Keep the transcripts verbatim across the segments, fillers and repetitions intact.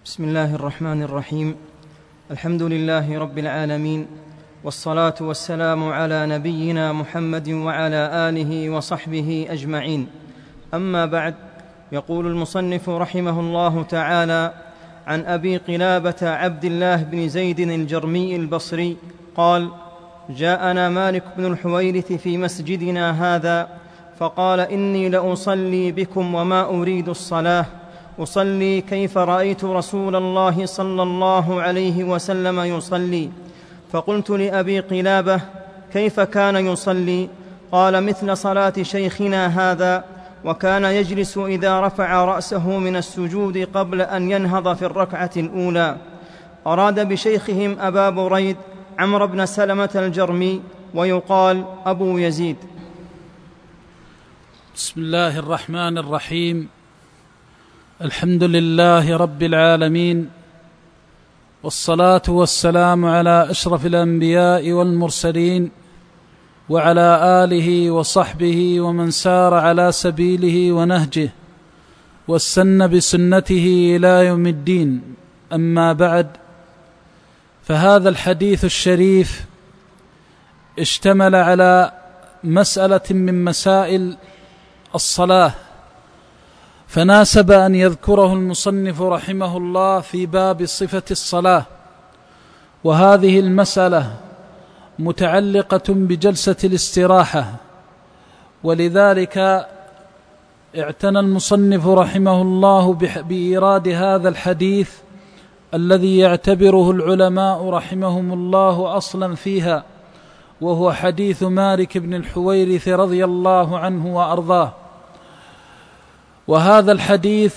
بسم الله الرحمن الرحيم. الحمد لله رب العالمين، والصلاة والسلام على نبينا محمد وعلى آله وصحبه أجمعين. أما بعد، يقول المصنف رحمه الله تعالى: عن أبي قلابة عبد الله بن زيد الجرمي البصري قال: جاءنا مالك بن الحويرث في مسجدنا هذا فقال: إني لأصلي بكم وما أريد الصلاة، أصلي كيف رأيت رسول الله صلى الله عليه وسلم يصلي. فقلت لأبي قلابة: كيف كان يصلي؟ قال: مثل صلاة شيخنا هذا، وكان يجلس إذا رفع رأسه من السجود قبل أن ينهض في الركعة الأولى. أراد بشيخهم أبا بريد عمرو بن سلمة الجرمي، ويقال أبو يزيد. بسم الله الرحمن الرحيم. الحمد لله رب العالمين، والصلاة والسلام على أشرف الأنبياء والمرسلين، وعلى آله وصحبه ومن سار على سبيله ونهجه واستنى بسنته إلى يوم الدين. أما بعد، فهذا الحديث الشريف اشتمل على مسألة من مسائل الصلاة، فناسب أن يذكره المصنف رحمه الله في باب صفة الصلاة. وهذه المسألة متعلقة بجلسة الاستراحة، ولذلك اعتنى المصنف رحمه الله بإيراد هذا الحديث الذي يعتبره العلماء رحمهم الله أصلا فيها، وهو حديث مالك بن الحويرث رضي الله عنه وأرضاه. وهذا الحديث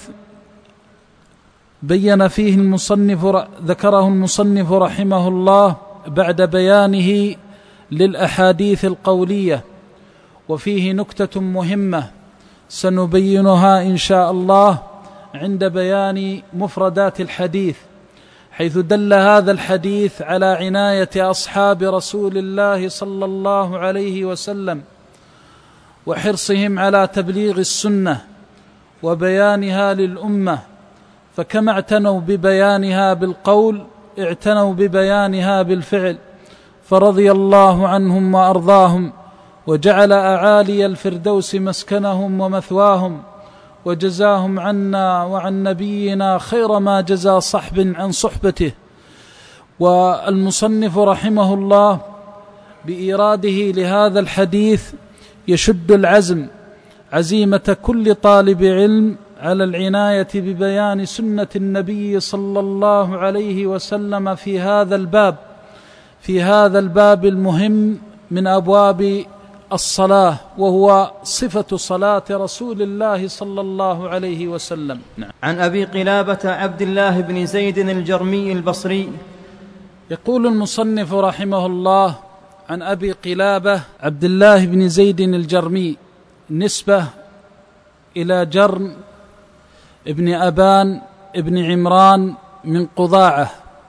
بين فيه المصنف ذكره المصنف رحمه الله بعد بيانه للأحاديث القولية، وفيه نكتة مهمة سنبينها إن شاء الله عند بيان مفردات الحديث، حيث دل هذا الحديث على عناية أصحاب رسول الله صلى الله عليه وسلم وحرصهم على تبليغ السنة وبيانها للأمة، فكما اعتنوا ببيانها بالقول اعتنوا ببيانها بالفعل، فرضي الله عنهم وأرضاهم، وجعل أعالي الفردوس مسكنهم ومثواهم، وجزاهم عنا وعن نبينا خير ما جزى صحب عن صحبته. والمصنف رحمه الله بإيراده لهذا الحديث يشد العزم عزيمة كل طالب علم على العناية ببيان سنة النبي صلى الله عليه وسلم في هذا الباب في هذا الباب المهم من أبواب الصلاة، وهو صفة صلاة رسول الله صلى الله عليه وسلم. نعم. عن أبي قلابة عبد الله بن زيد الجرمي البصري. يقول المصنف رحمه الله: عن أبي قلابة عبد الله بن زيد الجرمي، نسبة إلى جرم ابن أبان ابن عمران من قضاعة.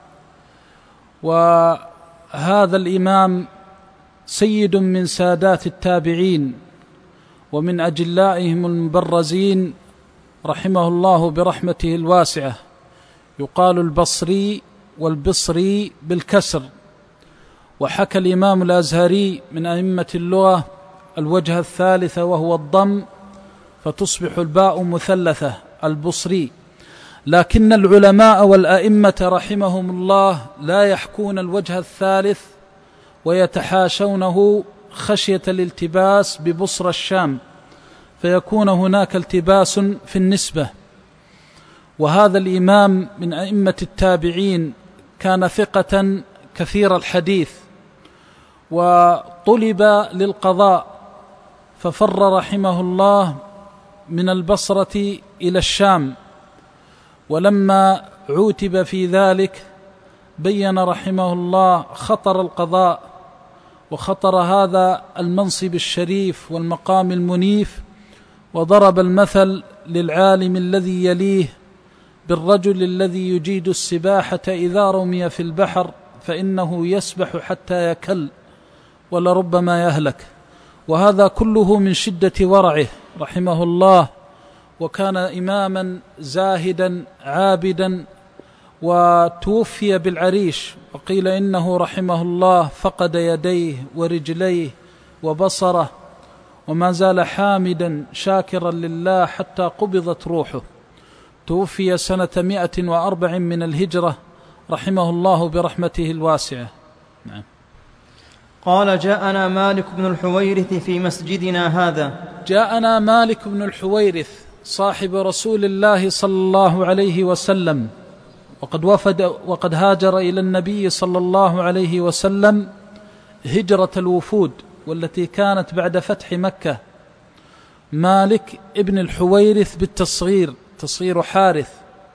وهذا الإمام سيد من سادات التابعين ومن أجلائهم المبرزين رحمه الله برحمته الواسعة، يقال البصري والبصري بالكسر. وحكى الإمام الأزهري من أئمة اللغة الوجه الثالث وهو الضم، فتصبح الباء مثلثة، البصري. لكن العلماء والأئمة رحمهم الله لا يحكون الوجه الثالث ويتحاشونه خشية الالتباس ببصر الشام، فيكون هناك التباس في النسبة. وهذا الإمام من أئمة التابعين كان ثقة كثير الحديث، وطلب للقضاء ففر رحمه الله من البصرة إلى الشام، ولما عوتب في ذلك بين رحمه الله خطر القضاء وخطر هذا المنصب الشريف والمقام المنيف، وضرب المثل للعالم الذي يليه بالرجل الذي يجيد السباحة إذا رمي في البحر فإنه يسبح حتى يكل ولربما يهلك. وهذا كله من شدة ورعه رحمه الله، وكان إماما زاهدا عابدا وتوفي بالعريش، وقيل إنه رحمه الله فقد يديه ورجليه وبصره، وما زال حامدا شاكرا لله حتى قبضت روحه. توفي سنة مئة وأربع من الهجرة رحمه الله برحمته الواسعة. نعم. قال: جاءنا مالك بن الحويرث في مسجدنا هذا. جاءنا مالك بن الحويرث صاحب رسول الله صلى الله عليه وسلم، وقد وفد وقد هاجر إلى النبي صلى الله عليه وسلم هجرة الوفود، والتي كانت بعد فتح مكة. مالك ابن الحويرث بالتصغير، تصغير حارث،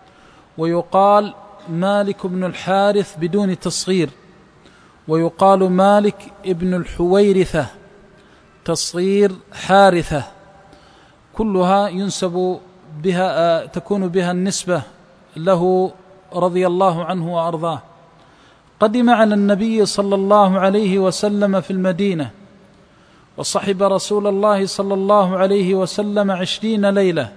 ويقال مالك بن الحارث بدون تصغير، ويقال مالك ابن الحويرثة تصغير حارثة، كلها ينسب بها تكون بها النسبة له رضي الله عنه وأرضاه. قدم على النبي صلى الله عليه وسلم في المدينة، وصحب رسول الله صلى الله عليه وسلم عشرين ليلة،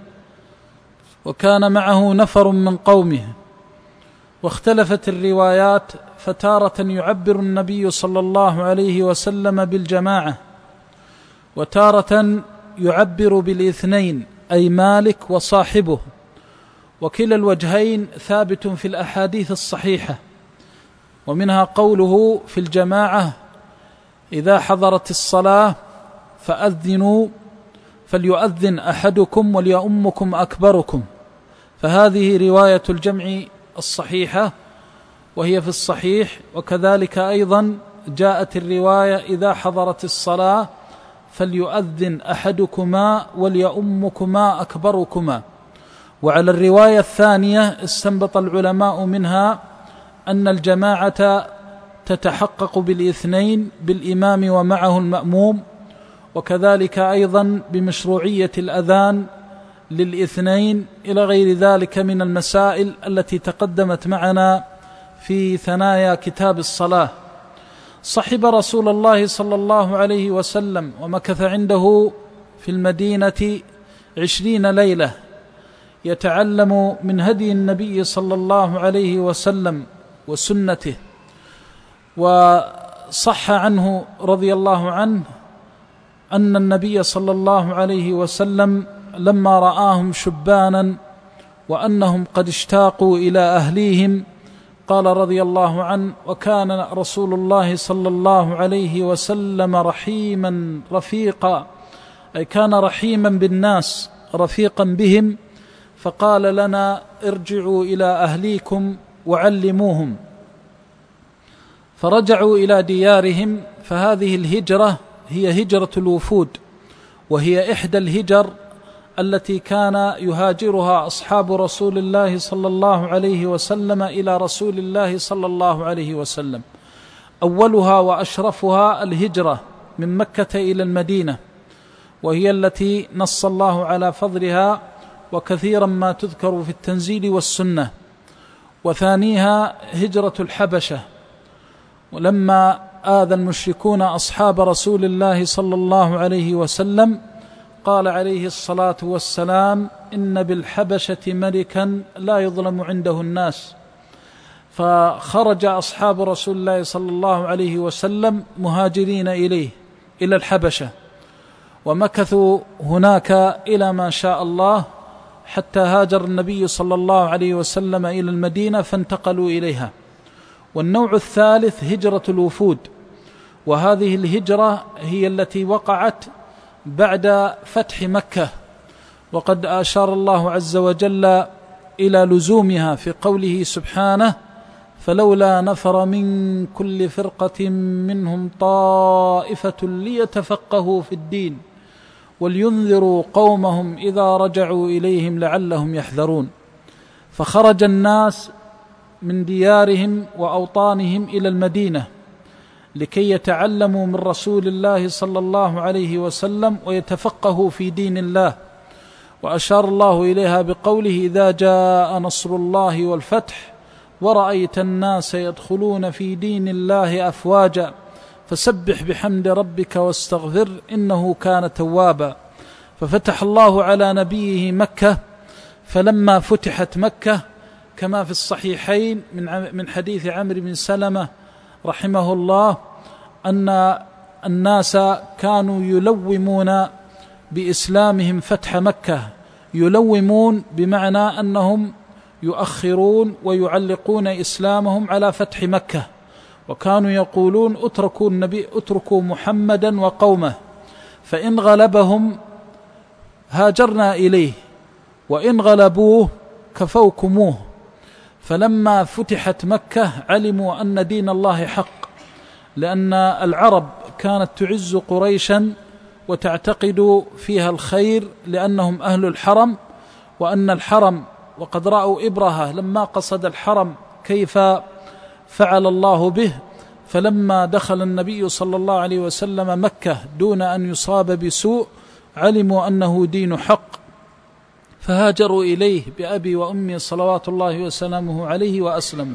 وكان معه نفر من قومه. واختلفت الروايات، فتارة يعبر النبي صلى الله عليه وسلم بالجماعة، وتارة يعبر بالاثنين، أي مالك وصاحبه، وكلا الوجهين ثابت في الأحاديث الصحيحة. ومنها قوله في الجماعة: إذا حضرت الصلاة فأذنوا فليؤذن أحدكم وليؤمكم أكبركم. فهذه رواية الجمع الصحيحة، وهي في الصحيح. وكذلك أيضا جاءت الرواية: إذا حضرت الصلاة فليؤذن أحدكما وليؤمكما أكبركما. وعلى الرواية الثانية استنبط العلماء منها أن الجماعة تتحقق بالاثنين، بالإمام ومعه المأموم، وكذلك أيضا بمشروعية الأذان للاثنين، إلى غير ذلك من المسائل التي تقدمت معنا في ثنايا كتاب الصلاة. صحب رسول الله صلى الله عليه وسلم ومكث عنده في المدينة عشرين ليلة يتعلم من هدي النبي صلى الله عليه وسلم وسنته. وصح عنه رضي الله عنه أن النبي صلى الله عليه وسلم لما رآهم شبانا وأنهم قد اشتاقوا إلى أهليهم قال رضي الله عنه: وكان رسول الله صلى الله عليه وسلم رحيما رفيقا، أي كان رحيما بالناس رفيقا بهم، فقال لنا: ارجعوا إلى أهليكم وعلموهم. فرجعوا إلى ديارهم. فهذه الهجرة هي هجرة الوفود، وهي إحدى الهجر التي كان يهاجرها أصحاب رسول الله صلى الله عليه وسلم إلى رسول الله صلى الله عليه وسلم. أولها وأشرفها الهجرة من مكة إلى المدينة، وهي التي نص الله على فضلها وكثيرا ما تذكر في التنزيل والسنة. وثانيها هجرة الحبشة، ولما آذى المشركون أصحاب رسول الله صلى الله عليه وسلم قال عليه الصلاة والسلام: إن بالحبشة ملكا لا يظلم عنده الناس. فخرج أصحاب رسول الله صلى الله عليه وسلم مهاجرين إليه إلى الحبشة، ومكثوا هناك إلى ما شاء الله حتى هاجر النبي صلى الله عليه وسلم إلى المدينة فانتقلوا إليها. والنوع الثالث هجرة الوفود، وهذه الهجرة هي التي وقعت بعد فتح مكة، وقد أشار الله عز وجل إلى لزومها في قوله سبحانه: فلولا نفر من كل فرقة منهم طائفة ليتفقهوا في الدين ولينذروا قومهم إذا رجعوا إليهم لعلهم يحذرون. فخرج الناس من ديارهم وأوطانهم إلى المدينة لكي يتعلموا من رسول الله صلى الله عليه وسلم ويتفقهوا في دين الله. وأشار الله إليها بقوله: إذا جاء نصر الله والفتح ورأيت الناس يدخلون في دين الله أفواجا فسبح بحمد ربك واستغفر إنه كان توابا. ففتح الله على نبيه مكة، فلما فتحت مكة كما في الصحيحين من من حديث عمرو بن سلمة رحمه الله أن الناس كانوا يلومون بإسلامهم فتح مكة، يلومون بمعنى أنهم يؤخرون ويعلقون إسلامهم على فتح مكة، وكانوا يقولون اتركوا النبي اتركوا محمدا وقومه، فإن غلبهم هاجرنا إليه وإن غلبوه كفوكموه. فلما فتحت مكة علموا أن دين الله حق، لأن العرب كانت تعز قريشا وتعتقد فيها الخير لأنهم أهل الحرم، وأن الحرم وقد رأوا إبرهة لما قصد الحرم كيف فعل الله به، فلما دخل النبي صلى الله عليه وسلم مكة دون أن يصاب بسوء علموا أنه دين حق، فهاجروا إليه بأبي وأمي صلوات الله وسلامه عليه وأسلموا.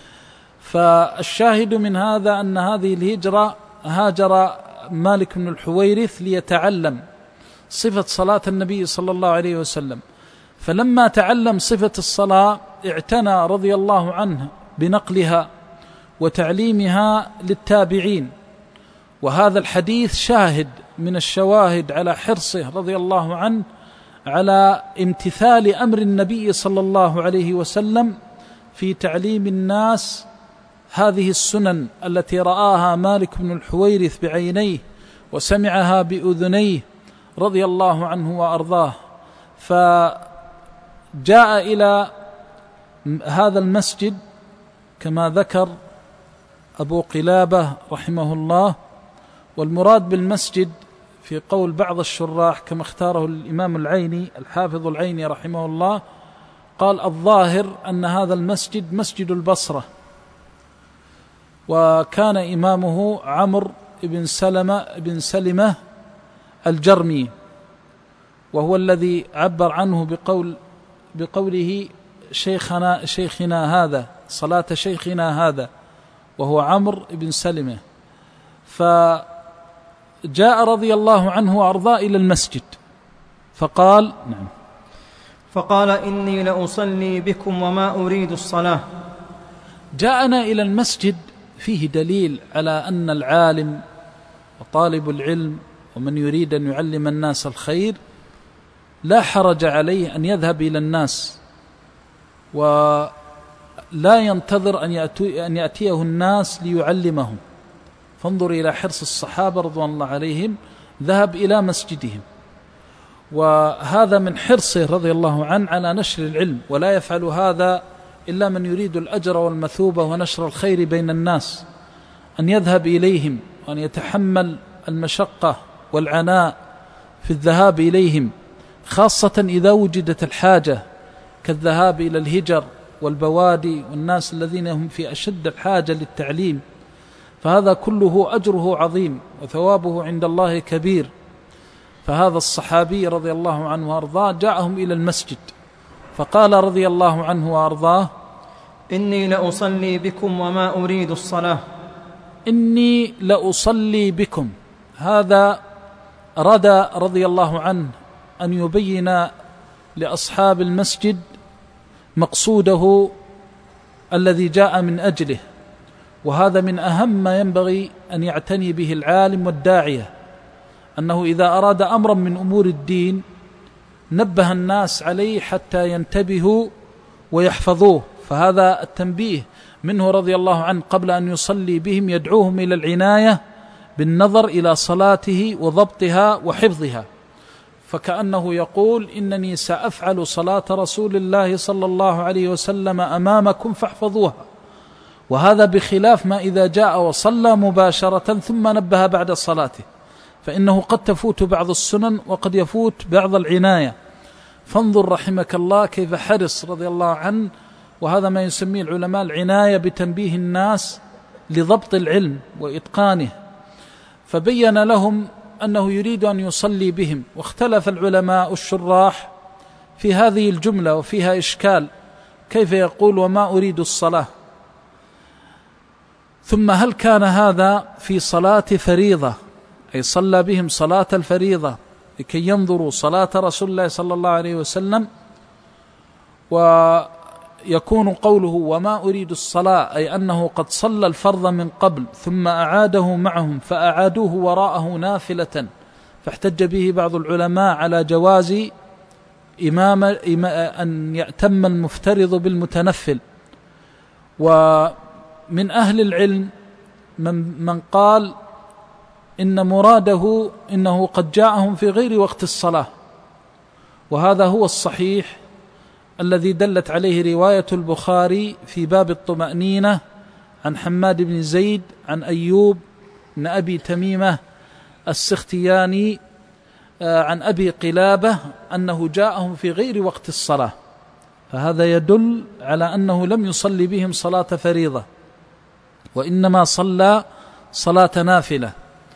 فالشاهد من هذا أن هذه الهجرة هاجر مالك بن الحويرث ليتعلم صفة صلاة النبي صلى الله عليه وسلم، فلما تعلم صفة الصلاة اعتنى رضي الله عنه بنقلها وتعليمها للتابعين. وهذا الحديث شاهد من الشواهد على حرصه رضي الله عنه على امتثال أمر النبي صلى الله عليه وسلم في تعليم الناس هذه السنن التي رآها مالك بن الحويرث بعينيه وسمعها بأذنيه رضي الله عنه وأرضاه. فجاء إلى هذا المسجد كما ذكر أبو قلابة رحمه الله، والمراد بالمسجد في قول بعض الشراح كما اختاره الإمام العيني الحافظ العيني رحمه الله، قال الظاهر أن هذا المسجد مسجد البصرة، وكان إمامه عمرو بن سلمة بن سلمة الجرمي، وهو الذي عبر عنه بقول بقوله شيخنا شيخنا هذا صلاة شيخنا هذا، وهو عمرو بن سلمة. فجاء رضي الله عنه وأرضاه إلى المسجد فقال نعم فقال إني لأصلي بكم وما أريد الصلاة. جاءنا إلى المسجد فيه دليل على أن العالم وطالب العلم ومن يريد أن يعلم الناس الخير لا حرج عليه أن يذهب إلى الناس ولا ينتظر أن يأتيه الناس ليعلمهم. فانظر إلى حرص الصحابة رضوان الله عليهم، ذهب إلى مسجدهم، وهذا من حرصه رضي الله عنه على نشر العلم، ولا يفعل هذا إلا من يريد الأجر والمثوبة ونشر الخير بين الناس، أن يذهب إليهم وأن يتحمل المشقة والعناء في الذهاب إليهم، خاصة إذا وجدت الحاجة كالذهاب إلى الهجر والبوادي والناس الذين هم في أشد الحاجة للتعليم، فهذا كله أجره عظيم وثوابه عند الله كبير. فهذا الصحابي رضي الله عنه وأرضاه جاءهم إلى المسجد فقال رضي الله عنه وأرضاه إني لأصلي بكم وما أريد الصلاة. إني لأصلي بكم، هذا أراد رضي الله عنه أن يبين لأصحاب المسجد مقصوده الذي جاء من أجله، وهذا من أهم ما ينبغي أن يعتني به العالم والداعية، أنه إذا أراد أمرا من أمور الدين نبه الناس عليه حتى ينتبهوا ويحفظوه. فهذا التنبيه منه رضي الله عنه قبل أن يصلي بهم يدعوهم إلى العناية بالنظر إلى صلاته وضبطها وحفظها، فكأنه يقول إنني سأفعل صلاة رسول الله صلى الله عليه وسلم أمامكم فاحفظوها. وهذا بخلاف ما إذا جاء وصلى مباشرة ثم نبه بعد صلاته، فإنه قد تفوت بعض السنن وقد يفوت بعض العناية. فانظر رحمك الله كيف حرص رضي الله عنه، وهذا ما يسميه العلماء العناية بتنبيه الناس لضبط العلم وإتقانه، فبين لهم أنه يريد أن يصلي بهم. واختلف العلماء الشراح في هذه الجملة وفيها إشكال، كيف يقول وما أريد الصلاة؟ ثم هل كان هذا في صلاة فريضة، أي صلى بهم صلاة الفريضة لكي ينظروا صلاة رسول الله صلى الله عليه وسلم يكون قوله وما أريد الصلاة أي أنه قد صلى الفرض من قبل ثم أعاده معهم فأعادوه وراءه نافلة، فاحتج به بعض العلماء على جواز إمام أن يأتم المفترض بالمتنفل. ومن أهل العلم من, من قال إن مراده إنه قد جاءهم في غير وقت الصلاة، وهذا هو الصحيح الذي دلت عليه رواية البخاري في باب الطمأنينة عن حماد بن زيد عن أيوب بن أبي تميمة السختياني عن أبي قلابة أنه جاءهم في غير وقت الصلاة، فهذا يدل على أنه لم يصلي بهم صلاة فريضة وإنما صلى صلاة نافلة.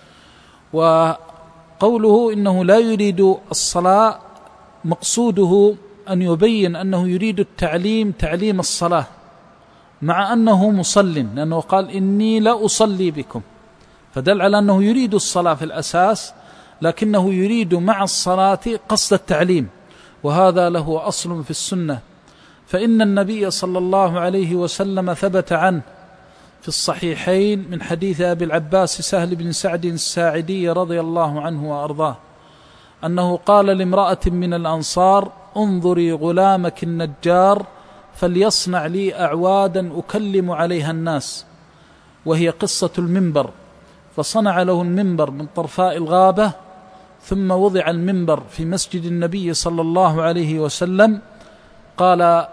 وقوله إنه لا يريد الصلاة مقصوده أن يبين أنه يريد التعليم تعليم الصلاة مع أنه مصل، لأنه قال إني لا أصلي بكم، فدل على أنه يريد الصلاة في الأساس، لكنه يريد مع الصلاة قصد التعليم، وهذا له أصل في السنة. فإن النبي صلى الله عليه وسلم ثبت عنه في الصحيحين من حديث أبي العباس سهل بن سعد الساعدي رضي الله عنه وأرضاه أنه قال لامرأة من الأنصار انظري غلامك النجار فليصنع لي أعوادا أكلم عليها الناس، وهي قصة المنبر، فصنع له المنبر من طرفاء الغابة، ثم وضع المنبر في مسجد النبي صلى الله عليه وسلم. قال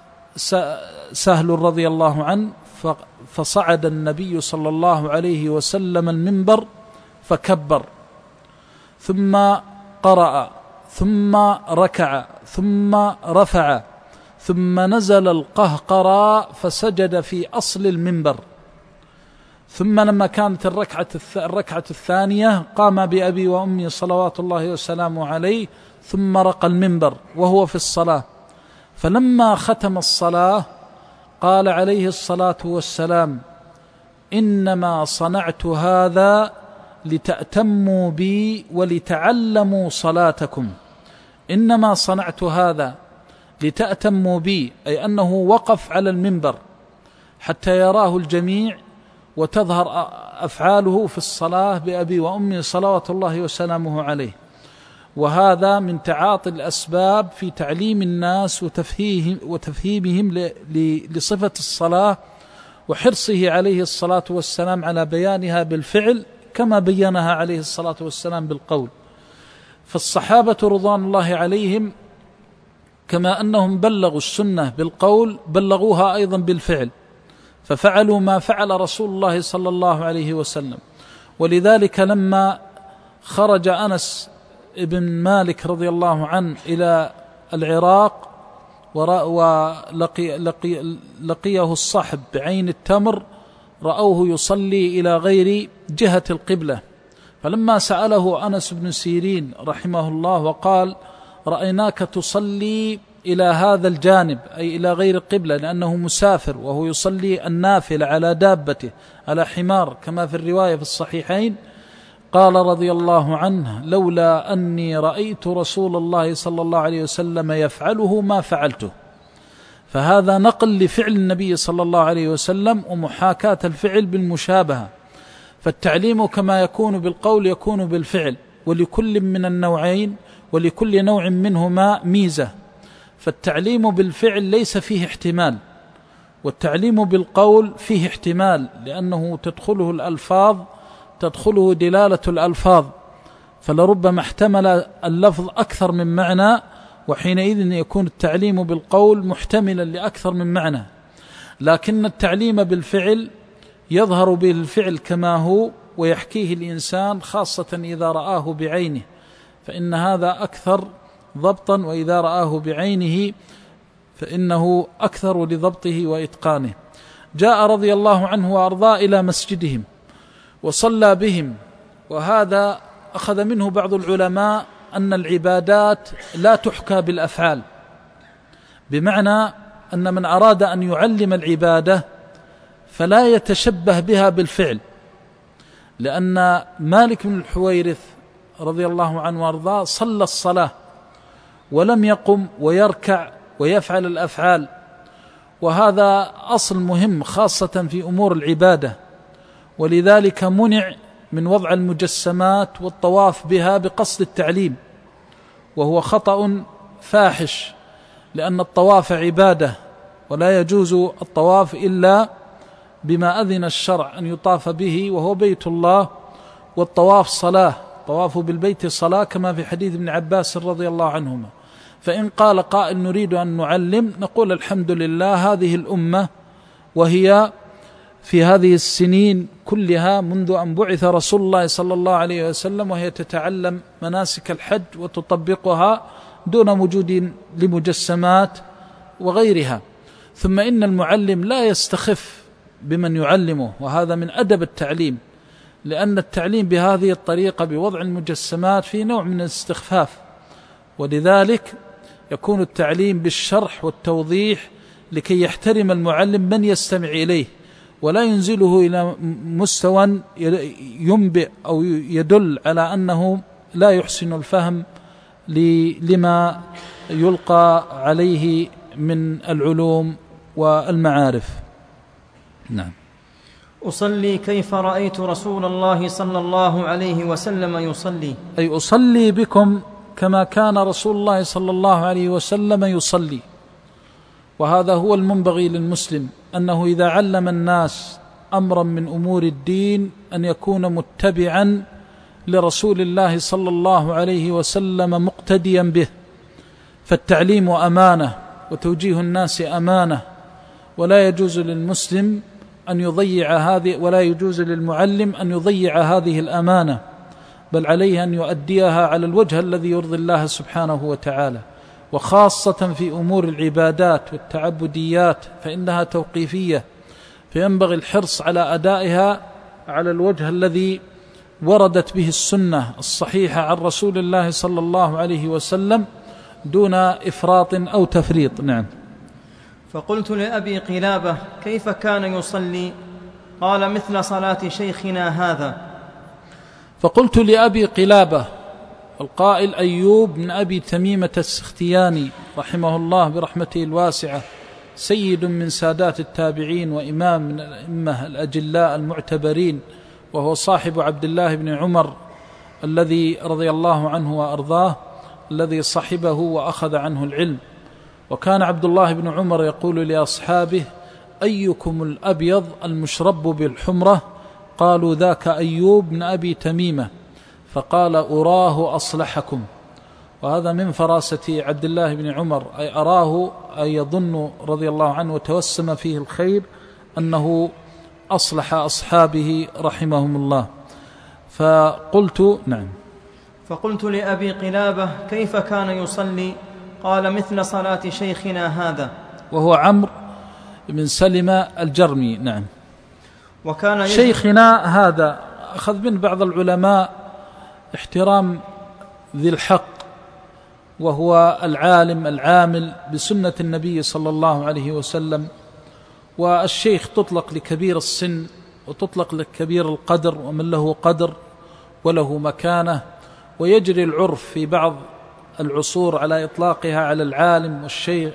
سهل رضي الله عنه فصعد النبي صلى الله عليه وسلم المنبر فكبر ثم قرأ ثم ركع ثم رفع ثم نزل القهقرى فسجد في أصل المنبر، ثم لما كانت الركعة الركعة الثانية قام بأبي وأمي صلوات الله وسلامه عليه ثم رقى المنبر وهو في الصلاة، فلما ختم الصلاة قال عليه الصلاة والسلام إنما صنعت هذا لتأتموا بي ولتعلموا صلاتكم. إنما صنعت هذا لتأتموا بي، أي أنه وقف على المنبر حتى يراه الجميع وتظهر أفعاله في الصلاة بأبي وأمي صلوات الله وسلامه عليه. وهذا من تعاطي الأسباب في تعليم الناس وتفهيهم وتفهيمهم لصفة الصلاة، وحرصه عليه الصلاة والسلام على بيانها بالفعل كما بينها عليه الصلاة والسلام بالقول. فالصحابة رضوان الله عليهم كما أنهم بلغوا السنة بالقول بلغوها أيضا بالفعل، ففعلوا ما فعل رسول الله صلى الله عليه وسلم. ولذلك لما خرج أنس ابن مالك رضي الله عنه إلى العراق ولقي لقي لقيه الصحب بعين التمر، رأوه يصلي إلى غير جهة القبلة، فلما سأله أنس بن سيرين رحمه الله وقال رأيناك تصلي إلى هذا الجانب أي إلى غير القبلة، لأنه مسافر وهو يصلي النافلة على دابته على حمار كما في الرواية في الصحيحين، قال رضي الله عنه لولا أني رأيت رسول الله صلى الله عليه وسلم يفعله ما فعلته. فهذا نقل لفعل النبي صلى الله عليه وسلم ومحاكاة الفعل بالمشابهة. فالتعليم كما يكون بالقول يكون بالفعل، ولكل من النوعين ولكل نوع منهما ميزة. فالتعليم بالفعل ليس فيه احتمال، والتعليم بالقول فيه احتمال، لأنه تدخله الألفاظ تدخله دلالة الألفاظ، فلربما احتمل اللفظ أكثر من معنى، وحينئذ يكون التعليم بالقول محتملا لأكثر من معنى. لكن التعليم بالفعل يظهر به الفعل كما هو ويحكيه الإنسان، خاصة إذا رآه بعينه، فإن هذا أكثر ضبطا، وإذا رآه بعينه فإنه أكثر لضبطه وإتقانه. جاء رضي الله عنه وأرضاه إلى مسجدهم وصلى بهم، وهذا أخذ منه بعض العلماء أن العبادات لا تحكى بالأفعال، بمعنى أن من أراد أن يعلم العبادة فلا يتشبه بها بالفعل، لأن مالك بن الحويرث رضي الله عنه وارضاه صلى الصلاة ولم يقم ويركع ويفعل الأفعال، وهذا أصل مهم خاصة في أمور العبادة، ولذلك منع من وضع المجسمات والطواف بها بقصد التعليم، وهو خطأ فاحش، لأن الطواف عبادة ولا يجوز الطواف إلا بما أذن الشرع أن يطاف به، وهو بيت الله، والطواف صلاة، طواف بالبيت صلاة كما في حديث ابن عباس رضي الله عنهما. فإن قال قائل نريد أن نعلم، نقول الحمد لله هذه الأمة وهي في هذه السنين كلها منذ أن بعث رسول الله صلى الله عليه وسلم وهي تتعلم مناسك الحج وتطبقها دون وجود لمجسمات وغيرها. ثم إن المعلم لا يستخف بمن يعلمه، وهذا من أدب التعليم، لأن التعليم بهذه الطريقة بوضع المجسمات في نوع من الاستخفاف، ولذلك يكون التعليم بالشرح والتوضيح لكي يحترم المعلم من يستمع إليه، ولا ينزله إلى مستوى ينبئ أو يدل على أنه لا يحسن الفهم لما يلقى عليه من العلوم والمعارف. نعم. أصلي كيف رأيت رسول الله صلى الله عليه وسلم يصلي، أي أصلي بكم كما كان رسول الله صلى الله عليه وسلم يصلي. وهذا هو المنبغي للمسلم، أنه إذا علم الناس أمرا من أمور الدين أن يكون متبعا لرسول الله صلى الله عليه وسلم مقتديا به، فالتعليم أمانة وتوجيه الناس أمانة، ولا يجوز للمسلم أن يضيع هذه، ولا يجوز للمعلم أن يضيع هذه الأمانة، بل عليه أن يؤديها على الوجه الذي يرضي الله سبحانه وتعالى، وخاصة في أمور العبادات والتعبديات فإنها توقيفية، فينبغي الحرص على أدائها على الوجه الذي وردت به السنة الصحيحة عن رسول الله صلى الله عليه وسلم دون إفراط أو تفريط. نعم. فقلت لأبي قلابة كيف كان يصلي؟ قال مثل صلاة شيخنا هذا. فقلت لأبي قلابة، القائل أيوب بن أبي تميمة السختياني رحمه الله برحمته الواسعة، سيد من سادات التابعين وإمام من الأئمة الأجلاء المعتبرين، وهو صاحب عبد الله بن عمر الذي رضي الله عنه وأرضاه، الذي صحبه وأخذ عنه العلم. وكان عبد الله بن عمر يقول لأصحابه أيكم الأبيض المشرب بالحمرة؟ قالوا ذاك أيوب بن أبي تميمة، فقال أراه أصلحكم. وهذا من فراسة عبد الله بن عمر، أي أراه، أي يظن رضي الله عنه وتوسم فيه الخير أنه أصلح أصحابه رحمهم الله. فقلت نعم. فقلت لأبي قلابة كيف كان يصلي؟ قال مثل صلاة شيخنا هذا، وهو عمرو بن سلمة الجرمي. نعم. وكان شيخنا هذا أخذ من بعض العلماء احترام ذي الحق، وهو العالم العامل بسنة النبي صلى الله عليه وسلم. والشيخ تطلق لكبير السن، وتطلق لكبير القدر، ومن له قدر وله مكانة، ويجري العرف في بعض العصور على إطلاقها على العالم والشيخ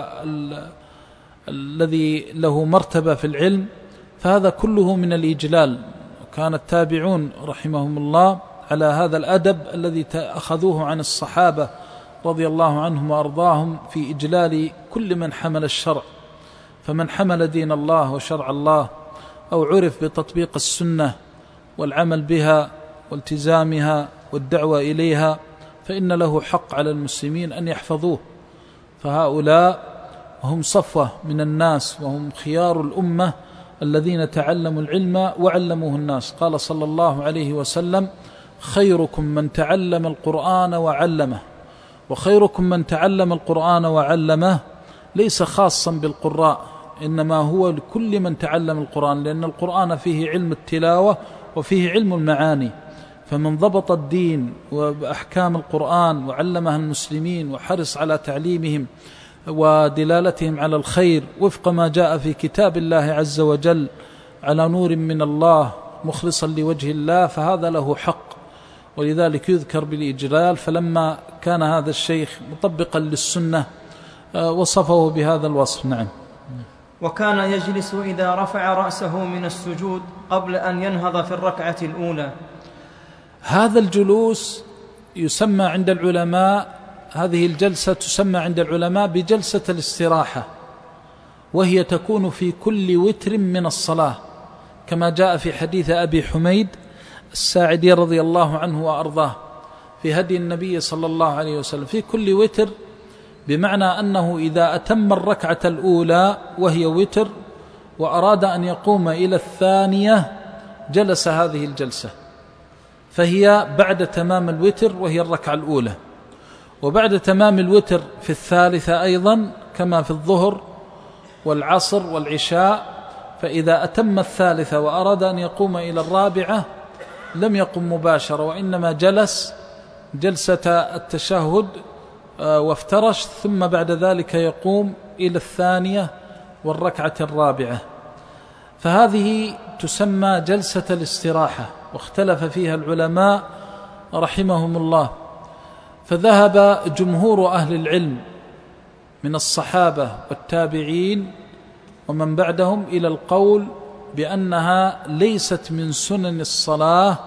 والذي له مرتبة في العلم، فهذا كله من الإجلال. وكان التابعون رحمهم الله على هذا الأدب الذي أخذوه عن الصحابة رضي الله عنهم وأرضاهم في إجلال كل من حمل الشرع. فمن حمل دين الله وشرع الله أو عرف بتطبيق السنة والعمل بها والتزامها والدعوة إليها فإن له حق على المسلمين أن يحفظوه. فهؤلاء هم صفوة من الناس، وهم خيار الأمة الذين تعلموا العلم وعلموه الناس. قال صلى الله عليه وسلم خيركم من تعلم القرآن وعلمه. وخيركم من تعلم القرآن وعلمه ليس خاصا بالقراء، إنما هو لكل من تعلم القرآن، لأن القرآن فيه علم التلاوة وفيه علم المعاني. فمن ضبط الدين وأحكام القرآن وعلمها المسلمين وحرص على تعليمهم ودلالتهم على الخير وفق ما جاء في كتاب الله عز وجل على نور من الله مخلصا لوجه الله، فهذا له حق، ولذلك يذكر بالإجلال. فلما كان هذا الشيخ مطبقا للسنة وصفه بهذا الوصف. نعم. وكان يجلس إذا رفع رأسه من السجود قبل أن ينهض في الركعة الأولى. هذا الجلوس يسمى عند العلماء، هذه الجلسة تسمى عند العلماء بجلسة الاستراحة، وهي تكون في كل وتر من الصلاة، كما جاء في حديث أبي حميد الساعدي رضي الله عنه وأرضاه في هدي النبي صلى الله عليه وسلم في كل وتر، بمعنى أنه إذا أتم الركعة الأولى وهي وتر وأراد أن يقوم إلى الثانية جلس هذه الجلسة، فهي بعد تمام الوتر وهي الركعة الأولى، وبعد تمام الوتر في الثالثة أيضا كما في الظهر والعصر والعشاء. فإذا أتم الثالثة وأراد أن يقوم إلى الرابعة لم يقم مباشرة، وإنما جلس جلسة التشهد وافترش، ثم بعد ذلك يقوم إلى الثانية والركعة الرابعة. فهذه تسمى جلسة الاستراحة، واختلف فيها العلماء رحمهم الله. فذهب جمهور أهل العلم من الصحابة والتابعين ومن بعدهم إلى القول بأنها ليست من سنن الصلاة،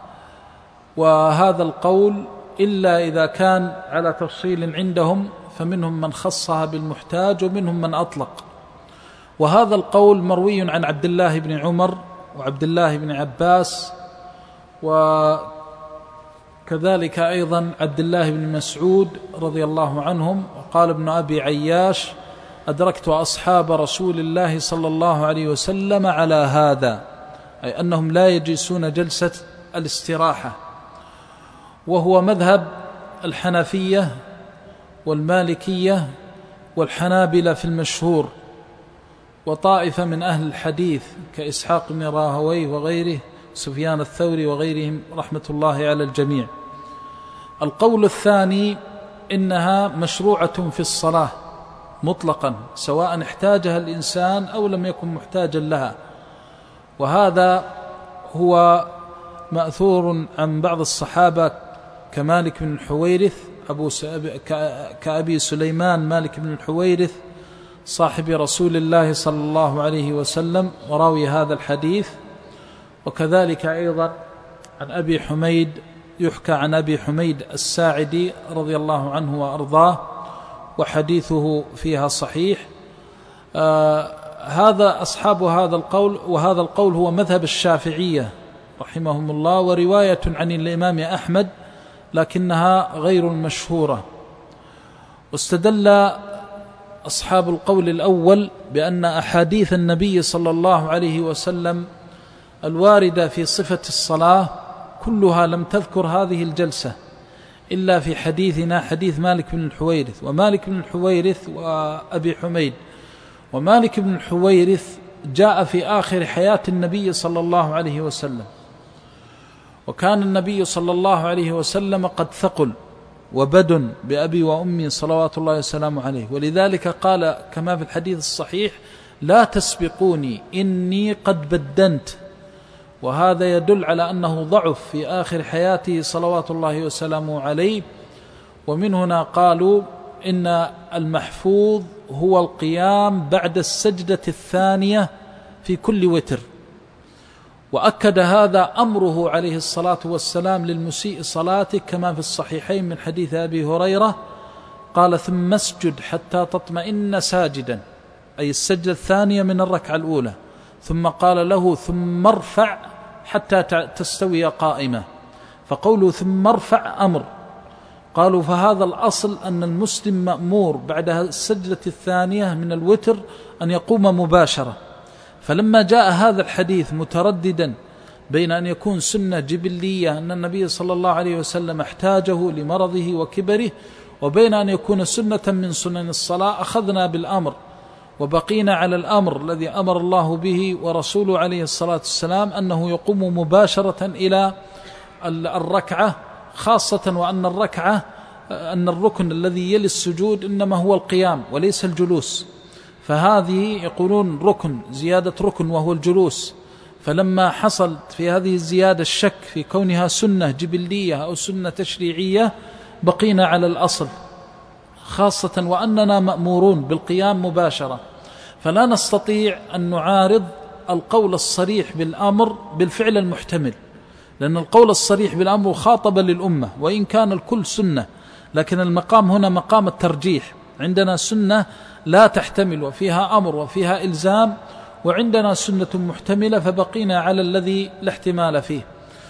وهذا القول إلا إذا كان على تفصيل عندهم، فمنهم من خصها بالمحتاج ومنهم من أطلق. وهذا القول مروي عن عبد الله بن عمر وعبد الله بن عباس، وكذلك أيضا عبد الله بن مسعود رضي الله عنهم. وقال ابن أبي عياش: أدركت أصحاب رسول الله صلى الله عليه وسلم على هذا، أي أنهم لا يجلسون جلسة الاستراحة، وهو مذهب الحنفية والمالكية والحنابلة في المشهور، وطائفة من أهل الحديث كإسحاق بن راهويه وغيره، سفيان الثوري وغيرهم رحمة الله على الجميع. القول الثاني إنها مشروعة في الصلاة مطلقا، سواء احتاجها الإنسان أو لم يكن محتاجا لها، وهذا هو مأثور عن بعض الصحابة كمالك بن الحويرث أبو كأبي سليمان مالك بن الحويرث صاحب رسول الله صلى الله عليه وسلم وراوي هذا الحديث، وكذلك أيضا عن أبي حميد، يحكى عن أبي حميد الساعدي رضي الله عنه وأرضاه، وحديثه فيها صحيح. آه هذا أصحاب هذا القول، وهذا القول هو مذهب الشافعية رحمهم الله، ورواية عن الإمام أحمد لكنها غير المشهورة. واستدل أصحاب القول الأول بأن أحاديث النبي صلى الله عليه وسلم الواردة في صفة الصلاة كلها لم تذكر هذه الجلسة إلا في حديثنا حديث مالك بن الحويرث، ومالك بن الحويرث وأبي حميد. ومالك بن الحويرث جاء في آخر حياة النبي صلى الله عليه وسلم، وكان النبي صلى الله عليه وسلم قد ثقل وبدن بأبي وأمي صلوات الله وسلامه عليه، ولذلك قال كما في الحديث الصحيح: لا تسبقوني إني قد بدنت. وهذا يدل على أنه ضعف في آخر حياته صلوات الله وسلامه عليه. ومن هنا قالوا إن المحفوظ هو القيام بعد السجدة الثانية في كل وتر، وأكد هذا أمره عليه الصلاة والسلام للمسيء صلاته كما في الصحيحين من حديث أبي هريرة قال: ثم اسجد حتى تطمئن ساجدا، أي السجدة الثانية من الركعة الأولى، ثم قال له: ثم ارفع حتى تستوي قائمة. فقوله ثم ارفع أمر. قالوا فهذا الأصل أن المسلم مأمور بعد السجدة الثانية من الوتر أن يقوم مباشرة، فلما جاء هذا الحديث مترددا بين أن يكون سنة جبلية أن النبي صلى الله عليه وسلم احتاجه لمرضه وكبره، وبين أن يكون سنة من سنن الصلاة، أخذنا بالأمر وبقينا على الأمر الذي أمر الله به ورسوله عليه الصلاة والسلام أنه يقوم مباشرة إلى الركعة، خاصة وأن الركعة أن الركن الذي يلي السجود إنما هو القيام وليس الجلوس، فهذه يقولون ركن زيادة ركن وهو الجلوس. فلما حصل في هذه الزيادة الشك في كونها سنة جبلية أو سنة تشريعية بقينا على الأصل، خاصة وأننا مأمورون بالقيام مباشرة. فلا نستطيع أن نعارض القول الصريح بالأمر بالفعل المحتمل، لأن القول الصريح بالأمر خاطب للأمة، وإن كان الكل سنة، لكن المقام هنا مقام الترجيح. عندنا سنة لا تحتمل وفيها أمر وفيها إلزام، وعندنا سنة محتملة فبقينا على الذي لا احتمال فيه.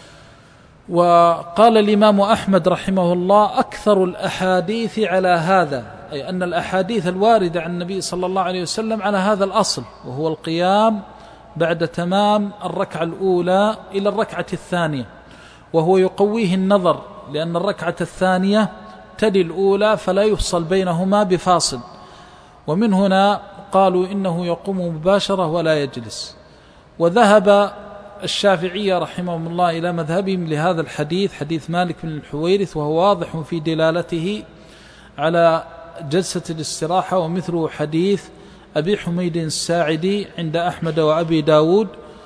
وقال الإمام أحمد رحمه الله: أكثر الأحاديث على هذا، أي أن الأحاديث الواردة عن النبي صلى الله عليه وسلم على هذا الأصل، وهو القيام بعد تمام الركعة الأولى إلى الركعة الثانية، وهو يقويه النظر، لأن الركعة الثانية تلي الأولى فلا يفصل بينهما بفاصل. ومن هنا قالوا إنه يقوم مباشرة ولا يجلس. وذهب الشافعية رحمهم الله إلى مذهبهم لهذا الحديث، حديث مالك بن الحويرث، وهو واضح في دلالته على جلسة الاستراحة، ومثله حديث أبي حميد الساعدي عند أحمد وأبي داود.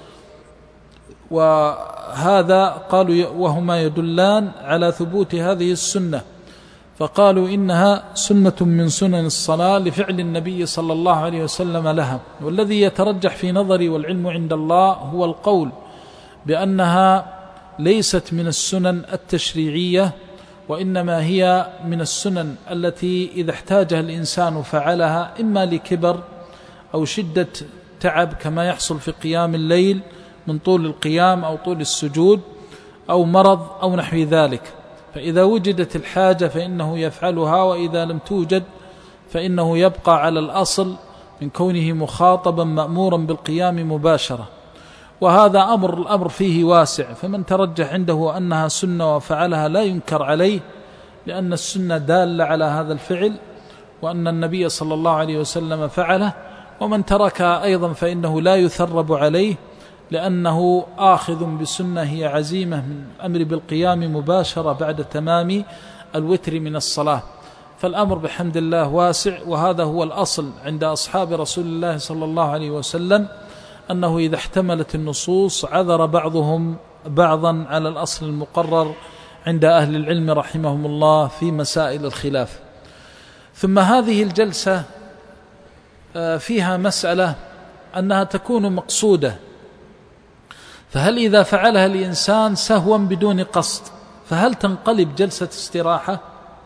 وهذا قالوا وهما يدلان على ثبوت هذه السنة، فقالوا إنها سنة من سنن الصلاة لفعل النبي صلى الله عليه وسلم لها. والذي يترجح في نظري والعلم عند الله هو القول بأنها ليست من السنن التشريعية، وإنما هي من السنن التي إذا احتاجها الإنسان فعلها، إما لكبر أو شدة تعب كما يحصل في قيام الليل من طول القيام أو طول السجود، أو مرض أو نحو ذلك، فإذا وجدت الحاجة فإنه يفعلها، وإذا لم توجد فإنه يبقى على الأصل من كونه مخاطبا مأمورا بالقيام مباشرة. وهذا أمر الأمر فيه واسع، فمن ترجح عنده أنها سنة وفعلها لا ينكر عليه، لأن السنة دالة على هذا الفعل، وأن النبي صلى الله عليه وسلم فعله. ومن تركها أيضا فإنه لا يثرب عليه، لأنه آخذ بسنة هي عزيمة من الأمر بالقيام مباشرة بعد تمام الوتر من الصلاة. فالأمر بحمد الله واسع، وهذا هو الأصل عند أصحاب رسول الله صلى الله عليه وسلم، أنه إذا احتملت النصوص عذر بعضهم بعضا على الأصل المقرر عند أهل العلم رحمهم الله في مسائل الخلاف. ثم هذه الجلسة فيها مسألة أنها تكون مقصودة، فهل إذا فعلها الإنسان سهوا بدون قصد فهل تنقلب جلسة استراحة؟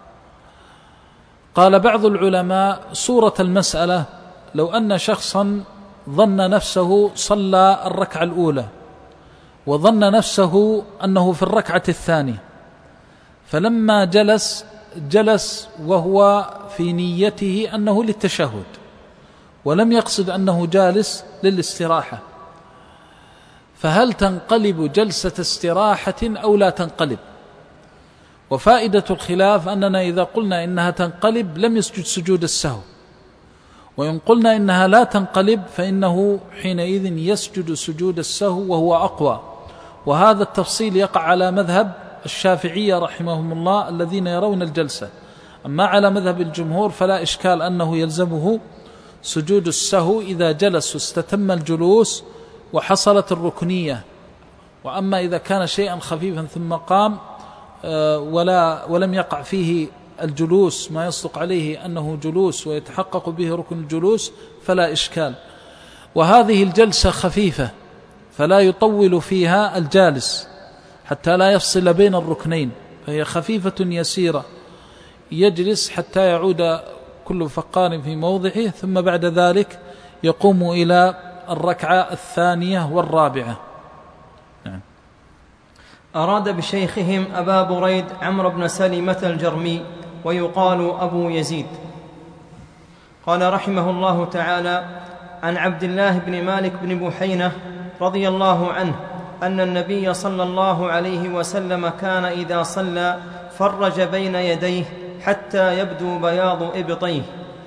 قال بعض العلماء: صورة المسألة لو أن شخصا ظن نفسه صلى الركعة الأولى، وظن نفسه أنه في الركعة الثانية، فلما جلس جلس وهو في نيته أنه للتشهد، ولم يقصد أنه جالس للاستراحة، فهل تنقلب جلسة استراحة أو لا تنقلب؟ وفائدة الخلاف أننا إذا قلنا إنها تنقلب لم يسجد سجود السهو، وإن قلنا إنها لا تنقلب فإنه حينئذ يسجد سجود السهو وهو أقوى. وهذا التفصيل يقع على مذهب الشافعية رحمهم الله الذين يرون الجلسة. أما على مذهب الجمهور فلا إشكال أنه يلزمه سجود السهو إذا جلس واستتم الجلوس وحصلت الركنية. وأما إذا كان شيئا خفيفا ثم قام ولا ولم يقع فيه الجلوس ما يصدق عليه أنه جلوس ويتحقق به ركن الجلوس فلا إشكال. وهذه الجلسة خفيفة فلا يطول فيها الجالس حتى لا يفصل بين الركنين، فهي خفيفة يسيرة، يجلس حتى يعود كل فقار في موضعه، ثم بعد ذلك يقوم إلى الركعة الثانية والرابعة. نعم. أراد بشيخهم أبا بريد عمرو بن سلمة الجرمي، ويقال أبو يزيد. قال رحمه الله تعالى: عن عبد الله بن مالك بن بحينة رضي الله عنه أن النبي صلى الله عليه وسلم كان إذا صلى فرج بين يديه حتى يبدو بياض إبطيه.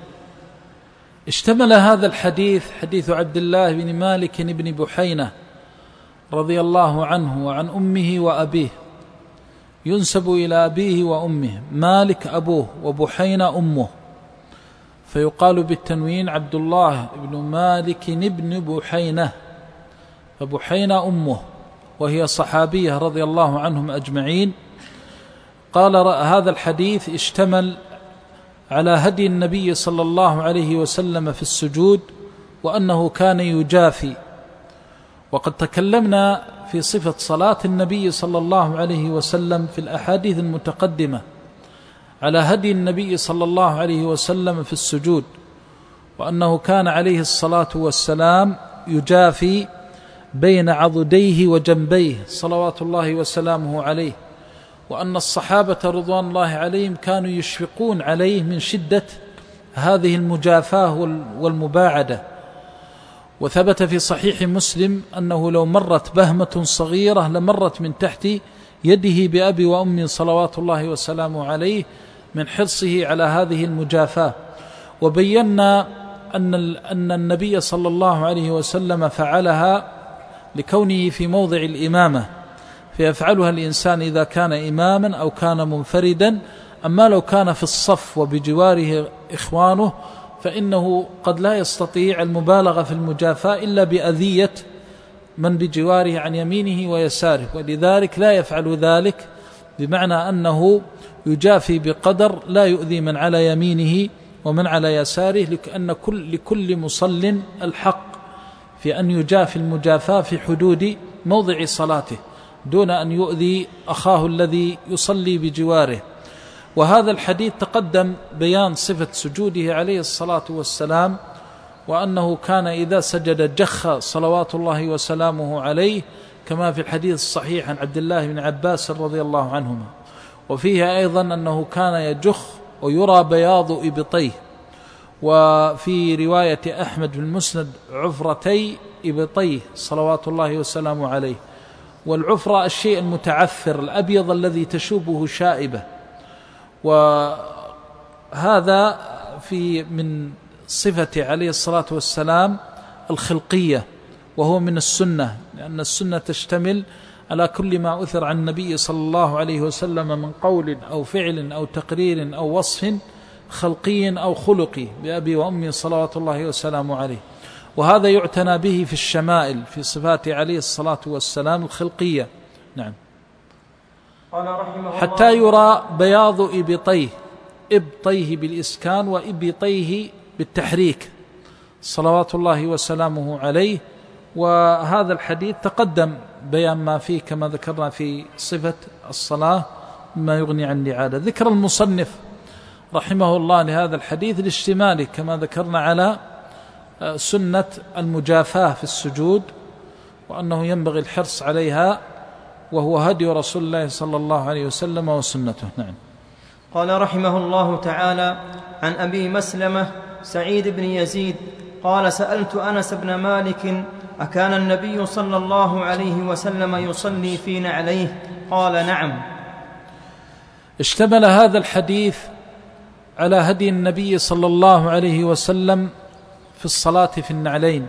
اشتمل هذا الحديث حديث عبد الله بن مالك بن بحينة رضي الله عنه وعن أمه وأبيه، ينسب إلى أبيه وأمه، مالك أبوه وبحينة أمه، فيقال بالتنوين عبد الله بن مالك بن بحينة، فبحينة أمه، وهي صحابية رضي الله عنهم أجمعين. قال هذا الحديث اشتمل على هدي النبي صلى الله عليه وسلم في السجود، وأنه كان يجافي. وقد تكلمنا في صفة صلاة النبي صلى الله عليه وسلم في الأحاديث المتقدمة على هدي النبي صلى الله عليه وسلم في السجود، وأنه كان عليه الصلاة والسلام يجافي بين عضديه وجنبيه صلوات الله وسلامه عليه، وأن الصحابة رضوان الله عليهم كانوا يشفقون عليه من شدة هذه المجافاة والمباعدة. وثبت في صحيح مسلم أنه لو مرت بهمة صغيرة لمرت من تحت يده بأبي وأمي صلوات الله وسلامه عليه من حرصه على هذه المجافاة. وبينا أن أن النبي صلى الله عليه وسلم فعلها لكونه في موضع الإمامة، فيفعلها الإنسان إذا كان إماما أو كان منفردا. أما لو كان في الصف وبجواره إخوانه فإنه قد لا يستطيع المبالغة في المجافاة إلا بأذية من بجواره عن يمينه ويساره، ولذلك لا يفعل ذلك، بمعنى أنه يجافي بقدر لا يؤذي من على يمينه ومن على يساره، لأن كل لكل مصل الحق في أن يجافي المجافاة في حدود موضع صلاته دون أن يؤذي أخاه الذي يصلي بجواره. وهذا الحديث تقدم بيان صفة سجوده عليه الصلاة والسلام، وأنه كان إذا سجد جخ صلوات الله وسلامه عليه، كما في الحديث الصحيح عن عبد الله بن عباس رضي الله عنهما. وفيه أيضا أنه كان يجخ ويرى بياض إبطيه، وفي رواية أحمد بن مسند عفرتي إبطيه صلوات الله وسلامه عليه. والعفرة الشيء المتعفر الأبيض الذي تشوبه شائبة، وهذا في من صفة عليه الصلاة والسلام الخلقية، وهو من السنة، لأن السنة تشتمل على كل ما أثر عن النبي صلى الله عليه وسلم من قول أو فعل أو تقرير أو وصف خلقي أو خلقي بأبي وأمي صلوات الله وسلامه عليه. وهذا يعتنى به في الشمائل في صفات عليه الصلاة والسلام الخلقية. نعم. قال رحمه حتى يرى بياض إبطيه، إبطيه بالإسكان وإبطيه بالتحريك صلوات الله وسلامه عليه. وهذا الحديث تقدم بيان ما فيه كما ذكرنا في صفة الصلاة مما يغني عن الإعادة. ذكر المصنف رحمه الله لهذا الحديث الاشتمالي كما ذكرنا على سنة المجافاة في السجود، وأنه ينبغي الحرص عليها، وهو هدي رسول الله صلى الله عليه وسلم وسنته. نعم. قال رحمه الله تعالى: عن أبي مسلمة سعيد بن يزيد قال: سألت أنس بن مالك: أكان النبي صلى الله عليه وسلم يصلي في نعليه؟ قال: نعم. اشتمل هذا الحديث على هدي النبي صلى الله عليه وسلم في الصلاة في النعلين،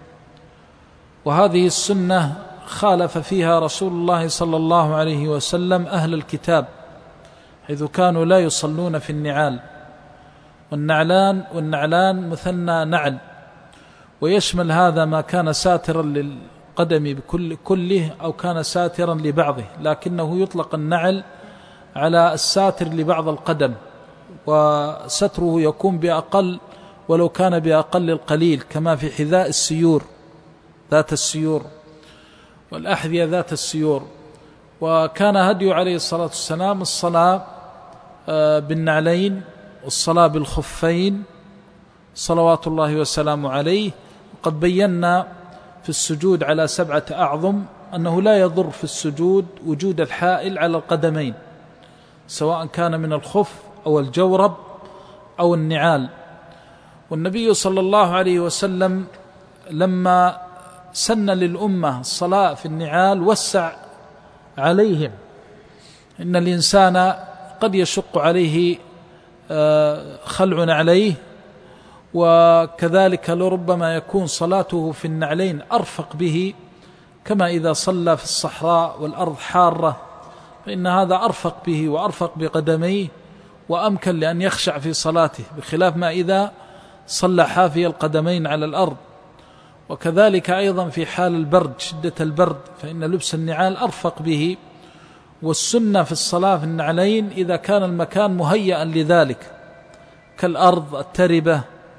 وهذه السنة خالف فيها رسول الله صلى الله عليه وسلم أهل الكتاب، حيث كانوا لا يصلون في النعال. والنعلان والنعلان مثنى نعل، ويشمل هذا ما كان ساترا للقدم بكل كله أو كان ساترا لبعضه، لكنه يطلق النعل على الساتر لبعض القدم، وستره يكون بأقل ولو كان بأقل القليل، كما في حذاء السيور ذات السيور والأحذية ذات السيور. وكان هدي عليه الصلاة والسلام الصلاة بالنعلين والصلاة بالخفين صلوات الله وسلامه عليه. وقد بينا في السجود على سبعة أعظم أنه لا يضر في السجود وجود الحائل على القدمين، سواء كان من الخف أو الجورب أو النعال. والنبي صلى الله عليه وسلم لما سن للأمة الصلاة في النعال وسع عليهم، إن الإنسان قد يشق عليه خلع نعليه، وكذلك لربما يكون صلاته في النعلين أرفق به، كما إذا صلى في الصحراء والأرض حارة فإن هذا أرفق به وأرفق بقدميه وأمكن لأن يخشع في صلاته، بخلاف ما إذا صلى حافي القدمين على الأرض. وكذلك أيضا في حال البرد، شدة البرد، فإن لبس النعال أرفق به. والسنة في الصلاة في النعلين إذا كان المكان مهيئا لذلك، كالأرض التربة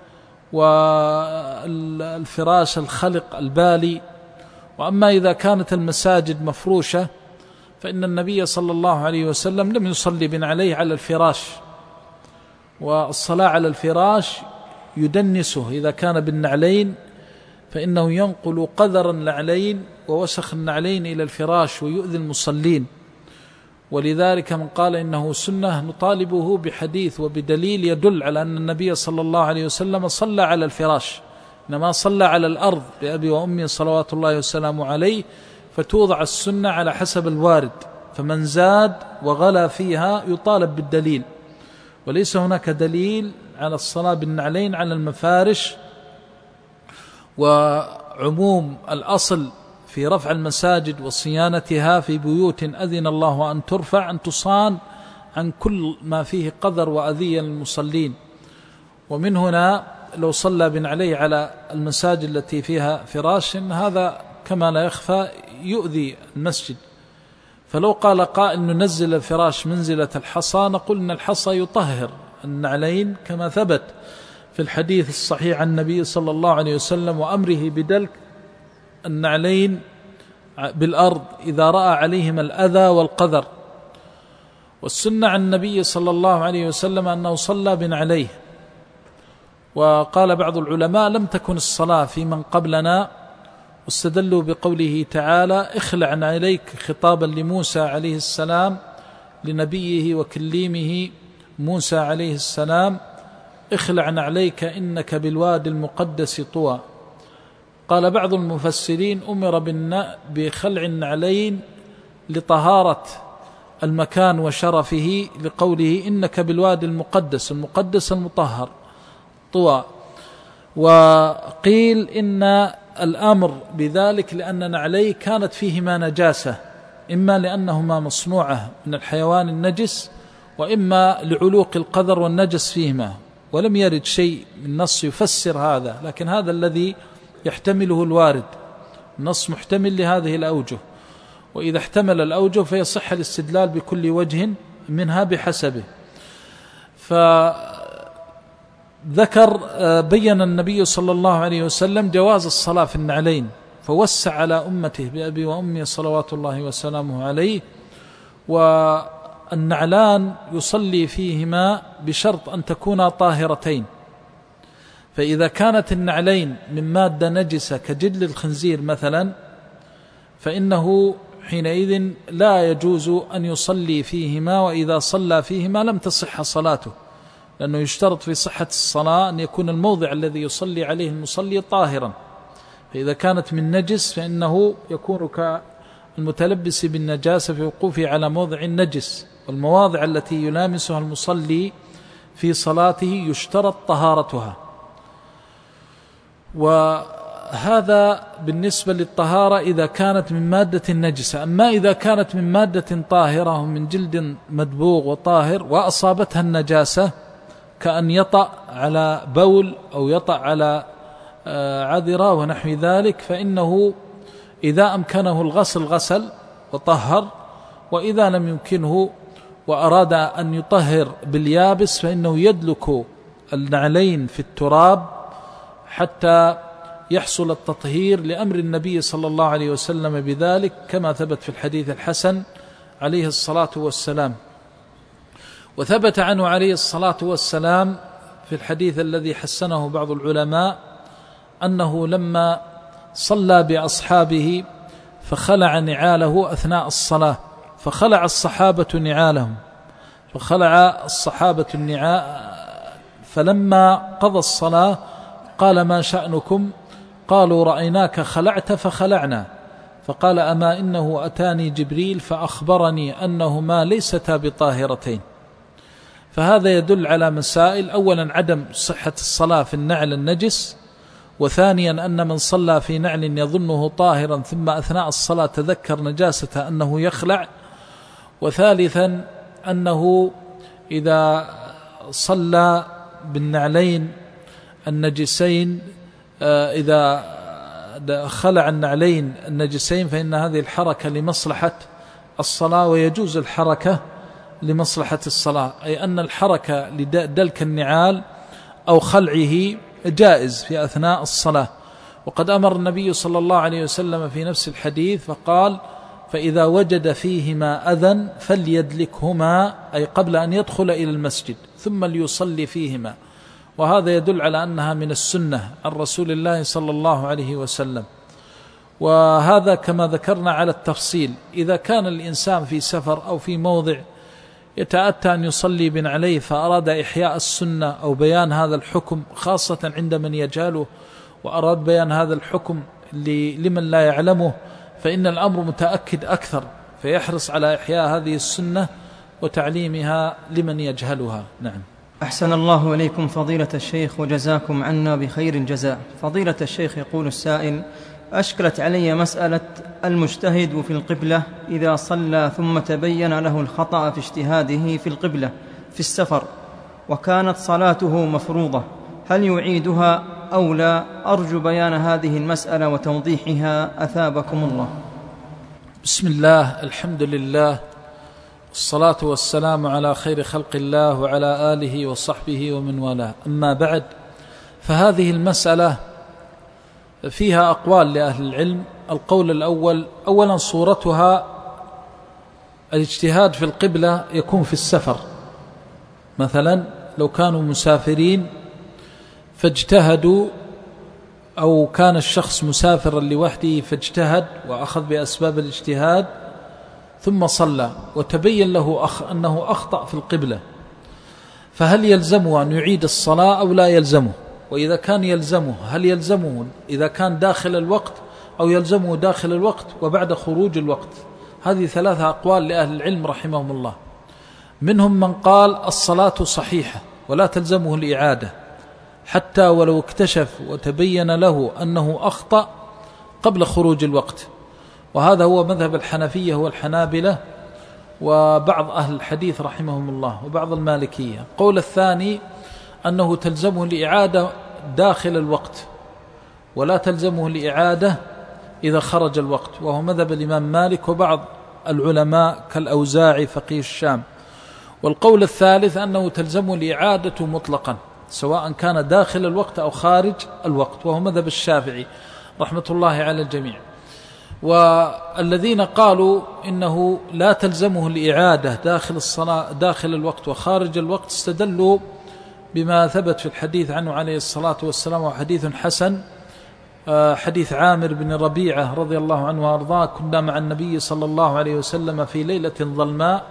والفراش الخلق البالي. وأما إذا كانت المساجد مفروشة فإن النبي صلى الله عليه وسلم لم يصلي بنعليه على الفراش، والصلاة على الفراش يدنسه إذا كان بالنعلين، فإنه ينقل قذر النعلين ووسخ النعلين إلى الفراش ويؤذي المصلين. ولذلك من قال إنه سنة نطالبه بحديث وبدليل يدل على أن النبي صلى الله عليه وسلم صلى على الفراش، إنما صلى على الأرض بأبي وأمي صلوات الله وسلامه عليه، فتوضع السنة على حسب الوارد، فمن زاد وغلا فيها يطالب بالدليل. وليس هناك دليل على الصلاة بالنعلين على المفارش. وعموم الأصل في رفع المساجد وصيانتها في بيوت أذن الله أن ترفع أن تصان عن كل ما فيه قذر وأذية للمصلين. ومن هنا لو صلى بنعليه على المساجد التي فيها فراش هذا كما لا يخفى يؤذي المسجد. فلو قال قائل ننزل الفراش منزلة الحصى، نقول إن الحصى يطهر النعلين كما ثبت في الحديث الصحيح عن النبي صلى الله عليه وسلم وأمره بدلك النعلين بالأرض إذا رأى عليهم الأذى والقذر. والسنة عن النبي صلى الله عليه وسلم أنه صلى بنعليه. وقال بعض العلماء لم تكن الصلاة في من قبلنا، واستدلوا بقوله تعالى اخلع عليك، خطابا لموسى عليه السلام لنبيه وكليمه موسى عليه السلام، اخلع عليك إنك بالواد المقدس طوى. قال بعض المفسرين أمر بخلع النعلين لطهارة المكان وشرفه، لقوله إنك بالواد المقدس، المقدس المطهر طوى. وقيل إن الأمر بذلك لأن نعليه كانت فيهما نجاسة، إما لأنهما مصنوعة من الحيوان النجس، وإما لعلوق القذر والنجس فيهما. ولم يرد شيء من نص يفسر هذا، لكن هذا الذي يحتمله الوارد، النص محتمل لهذه الأوجه، وإذا احتمل الأوجه فيصح الاستدلال بكل وجه منها بحسبه. فذكر بين النبي صلى الله عليه وسلم جواز الصلاة في النعلين، فوسع على أمته بأبي وأمي صلوات الله وسلامه عليه. والنعلان يصلي فيهما بشرط أن تكونا طاهرتين، فإذا كانت النعلين من مادة نجسة كجلد الخنزير مثلا فإنه حينئذ لا يجوز أن يصلي فيهما، وإذا صلى فيهما لم تصح صلاته، لأنه يشترط في صحة الصلاة أن يكون الموضع الذي يصلي عليه المصلي طاهرا. فإذا كانت من نجس فإنه يكون كالمتلبس بالنجاسة في وقوفه على موضع النجس. والمواضع التي يلامسها المصلي في صلاته يشترط طهارتها. وهذا بالنسبة للطهارة إذا كانت من مادة نجسة. أما إذا كانت من مادة طاهرة من جلد مدبوغ وطاهر وأصابتها النجاسة، كأن يطأ على بول أو يطأ على عذرة ونحو ذلك، فإنه إذا أمكنه الغسل غسل وطهر، وإذا لم يمكنه وأراد أن يطهر باليابس فإنه يدلك النعلين في التراب حتى يحصل التطهير، لأمر النبي صلى الله عليه وسلم بذلك كما ثبت في الحديث الحسن عليه الصلاة والسلام. وثبت عنه عليه الصلاة والسلام في الحديث الذي حسنه بعض العلماء أنه لما صلى بأصحابه فخلع نعاله أثناء الصلاة، فخلع الصحابة نعالهم، فخلع الصحابة النعال، فلما قضى الصلاة قال ما شأنكم؟ قالوا رأيناك خلعت فخلعنا. فقال أما إنه أتاني جبريل فأخبرني أنهما ليستا بطاهرتين. فهذا يدل على مسائل: أولا عدم صحة الصلاة في النعل النجس، وثانيا أن من صلى في نعل يظنه طاهرا ثم أثناء الصلاة تذكر نجاسة أنه يخلع، وثالثا أنه إذا صلى بالنعلين النجسين إذا خلع النعلين النجسين فإن هذه الحركة لمصلحة الصلاة، ويجوز الحركة لمصلحة الصلاة، أي أن الحركة لدلك النعال أو خلعه جائز في أثناء الصلاة. وقد أمر النبي صلى الله عليه وسلم في نفس الحديث فقال: فإذا وجد فيهما أذى فليدلكهما، أي قبل أن يدخل إلى المسجد، ثم ليصلي فيهما. وهذا يدل على أنها من السنة عن رسول الله صلى الله عليه وسلم. وهذا كما ذكرنا على التفصيل. إذا كان الإنسان في سفر أو في موضع يتأتى أن يصلي بن عليه فأراد إحياء السنة أو بيان هذا الحكم، خاصة عند من يجهله، وأراد بيان هذا الحكم لمن لا يعلمه، فإن الأمر متأكد أكثر، فيحرص على إحياء هذه السنة وتعليمها لمن يجهلها. نعم. أحسن الله إليكم فضيلة الشيخ وجزاكم عنا بخير الجزاء. فضيلة الشيخ يقول السائل: أشكلت علي مسألة المجتهد في القبلة إذا صلى ثم تبين له الخطأ في اجتهاده في القبلة في السفر وكانت صلاته مفروضة، هل يعيدها أو لا؟ أرجو بيان هذه المسألة وتوضيحها أثابكم الله. بسم الله، الحمد لله، والصلاة والسلام على خير خلق الله وعلى آله وصحبه ومن والاه. أما بعد، فهذه المسألة فيها أقوال لأهل العلم. القول الأول: أولا صورتها الاجتهاد في القبلة يكون في السفر، مثلا لو كانوا مسافرين فاجتهدوا، أو كان الشخص مسافرا لوحده فاجتهد وأخذ بأسباب الاجتهاد ثم صلى وتبين له أخ أنه أخطأ في القبلة، فهل يلزمه أن يعيد الصلاة أو لا يلزمه؟ وإذا كان يلزمه، هل يلزمه إذا كان داخل الوقت أو يلزمه داخل الوقت وبعد خروج الوقت؟ هذه ثلاثة أقوال لأهل العلم رحمهم الله. منهم من قال الصلاة صحيحة ولا تلزمه الإعادة حتى ولو اكتشف وتبين له أنه أخطأ قبل خروج الوقت، وهذا هو مذهب الحنفية والحنابلة وبعض أهل الحديث رحمهم الله وبعض المالكية. قول الثاني أنه تلزمه الإعادة داخل الوقت ولا تلزمه الإعادة إذا خرج الوقت، وهو مذهب الإمام مالك وبعض العلماء كالأوزاعي فقيه الشام. والقول الثالث أنه تلزمه الإعادة مطلقا سواء كان داخل الوقت أو خارج الوقت، وهو مذهب الشافعي رحمة الله على الجميع. والذين قالوا إنه لا تلزمه الإعادة داخل الصلاة داخل الوقت وخارج الوقت استدلوا بما ثبت في الحديث عنه عليه الصلاة والسلام، وحديث حسن، حديث عامر بن ربيعة رضي الله عنه وأرضاه: كنا مع النبي صلى الله عليه وسلم في ليلة ظلماء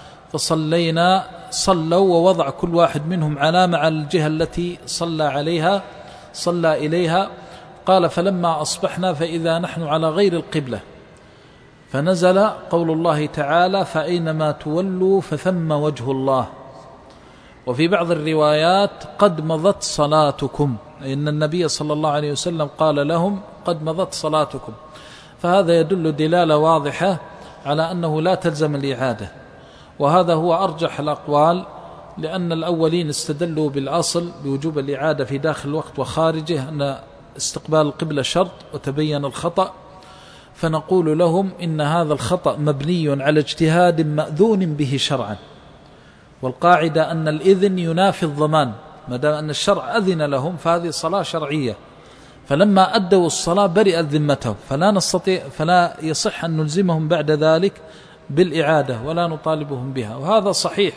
فصلينا، صلوا ووضع كل واحد منهم علامة على الجهة التي صلى عليها صلى إليها. قال: فلما أصبحنا فإذا نحن على غير القبلة، فنزل قول الله تعالى: فأينما تولوا فثم وجه الله. وفي بعض الروايات: قد مضت صلاتكم، إن النبي صلى الله عليه وسلم قال لهم: قد مضت صلاتكم. فهذا يدل دلالة واضحة على أنه لا تلزم الإعادة، وهذا هو أرجح الأقوال، لأن الأولين استدلوا بالأصل بوجوب الإعادة في داخل الوقت وخارجه، أن استقبال القبلة شرط وتبين الخطأ، فنقول لهم إن هذا الخطأ مبني على اجتهاد مأذون به شرعا، والقاعدة أن الإذن ينافي الضمان، ما دام أن الشرع أذن لهم فهذه صلاة شرعية، فلما أدوا الصلاة برئت ذمتهم، فلا نستطيع فلا يصح أن نلزمهم بعد ذلك بالإعادة ولا نطالبهم بها، وهذا صحيح.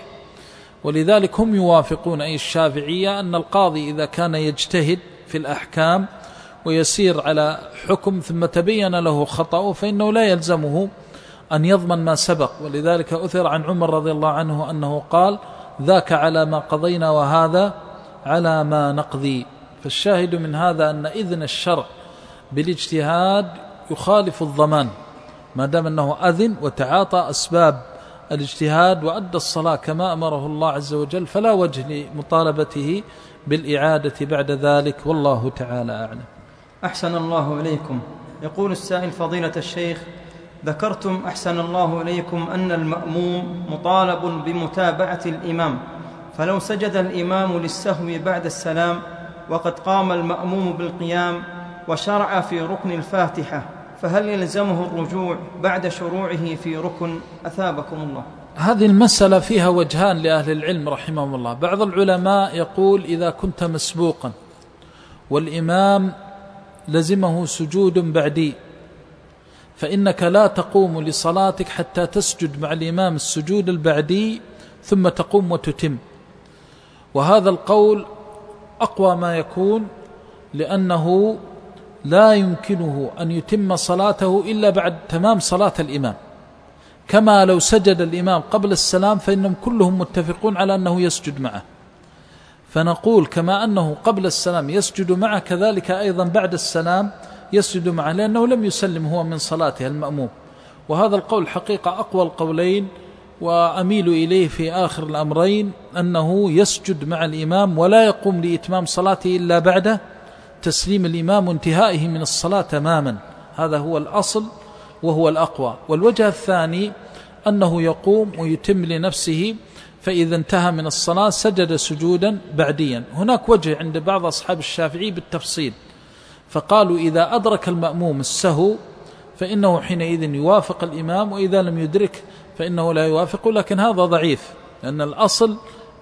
ولذلك هم يوافقون أي الشافعية أن القاضي إذا كان يجتهد في الأحكام ويسير على حكم ثم تبين له خطأه فإنه لا يلزمه أن يضمن ما سبق. ولذلك أثر عن عمر رضي الله عنه أنه قال: ذاك على ما قضينا وهذا على ما نقضي. فالشاهد من هذا أن إذن الشرع بالاجتهاد يخالف الضمان، ما دام أنه أذن وتعاطى أسباب الاجتهاد وأدى الصلاة كما أمره الله عز وجل، فلا وجه لمطالبته بالإعادة بعد ذلك، والله تعالى أعلم. أحسن الله إليكم. يقول السائل: فضيلة الشيخ، ذكرتم أحسن الله إليكم أن المأموم مطالب بمتابعة الإمام، فلو سجد الإمام للسهو بعد السلام وقد قام المأموم بالقيام وشرع في ركن الفاتحة، فهل يلزمه الرجوع بعد شروعه في ركن؟ أثابكم الله. هذه المسألة فيها وجهان لأهل العلم رحمهم الله. بعض العلماء يقول: إذا كنت مسبوقا والإمام لزمه سجود بعدي، فإنك لا تقوم لصلاتك حتى تسجد مع الإمام السجود البعدي ثم تقوم وتتم. وهذا القول أقوى ما يكون، لأنه لا يمكنه أن يتم صلاته إلا بعد تمام صلاة الإمام، كما لو سجد الإمام قبل السلام فإنهم كلهم متفقون على أنه يسجد معه، فنقول كما أنه قبل السلام يسجد معه كذلك أيضا بعد السلام يسجد معه، لأنه لم يسلم هو من صلاته المأموم. وهذا القول حقيقة أقوى القولين، وأميل إليه في آخر الأمرين أنه يسجد مع الإمام ولا يقوم لإتمام صلاته إلا بعد تسليم الإمام وانتهائه من الصلاة تماما. هذا هو الأصل وهو الأقوى. والوجه الثاني أنه يقوم ويتم لنفسه، فإذا انتهى من الصلاة سجد سجودا بعديا. هناك وجه عند بعض أصحاب الشافعي بالتفصيل، فقالوا إذا أدرك المأموم السهو فإنه حينئذ يوافق الإمام، وإذا لم يدرك فإنه لا يوافق، لكن هذا ضعيف، لأن الأصل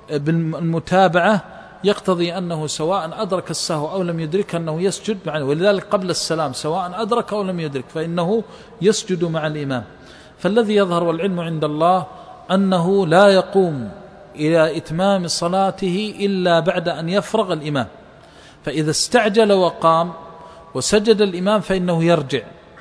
بالمتابعة يقتضي أنه سواء أدرك السهو أو لم يدرك أنه يسجد معه، ولذلك قبل السلام سواء أدرك أو لم يدرك فإنه يسجد مع الإمام. فالذي يظهر والعلم عند الله أنه لا يقوم إلى إتمام صلاته إلا بعد أن يفرغ الإمام، فإذا استعجل وقام وسجد الإمام فإنه يرجع،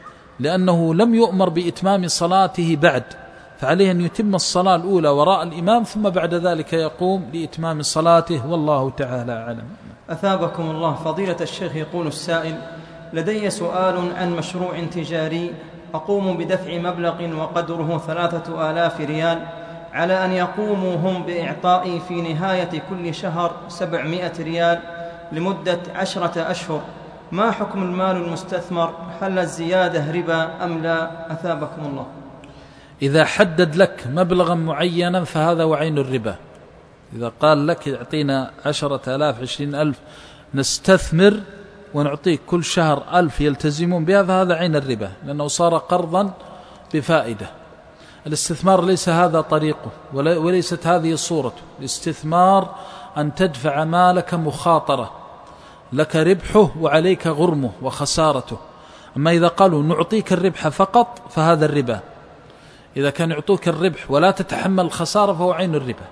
لأنه لم يؤمر بإتمام صلاته بعد، فعليه أن يتم الصلاة الأولى وراء الإمام ثم بعد ذلك يقوم لإتمام صلاته، والله تعالى أعلم. أثابكم الله. فضيلة الشيخ، يقول السائل: لدي سؤال عن مشروع تجاري أقوم بدفع مبلغ وقدره ثلاثة آلاف ريال، على أن يقوموا هم بإعطائي في نهاية كل شهر سبعمائة ريال لمدة عشرة أشهر. ما حكم المال المستثمر؟ هل الزيادة ربا أم لا؟ أثابكم الله. إذا حدد لك مبلغا معينا فهذا وعين الربا. إذا قال لك اعطينا عشرة آلاف عشرين ألف نستثمر ونعطيك كل شهر ألف يلتزمون بها، فهذا عين الربا، لأنه صار قرضا بفائدة. الاستثمار ليس هذا طريقه وليست هذه صورته. الاستثمار أن تدفع مالك مخاطرة، لك ربحه وعليك غرمه وخسارته. أما إذا قالوا نعطيك الربح فقط فهذا الربا. إذا كان يعطوك الربح ولا تتحمل الخسارة فهو عين الربا.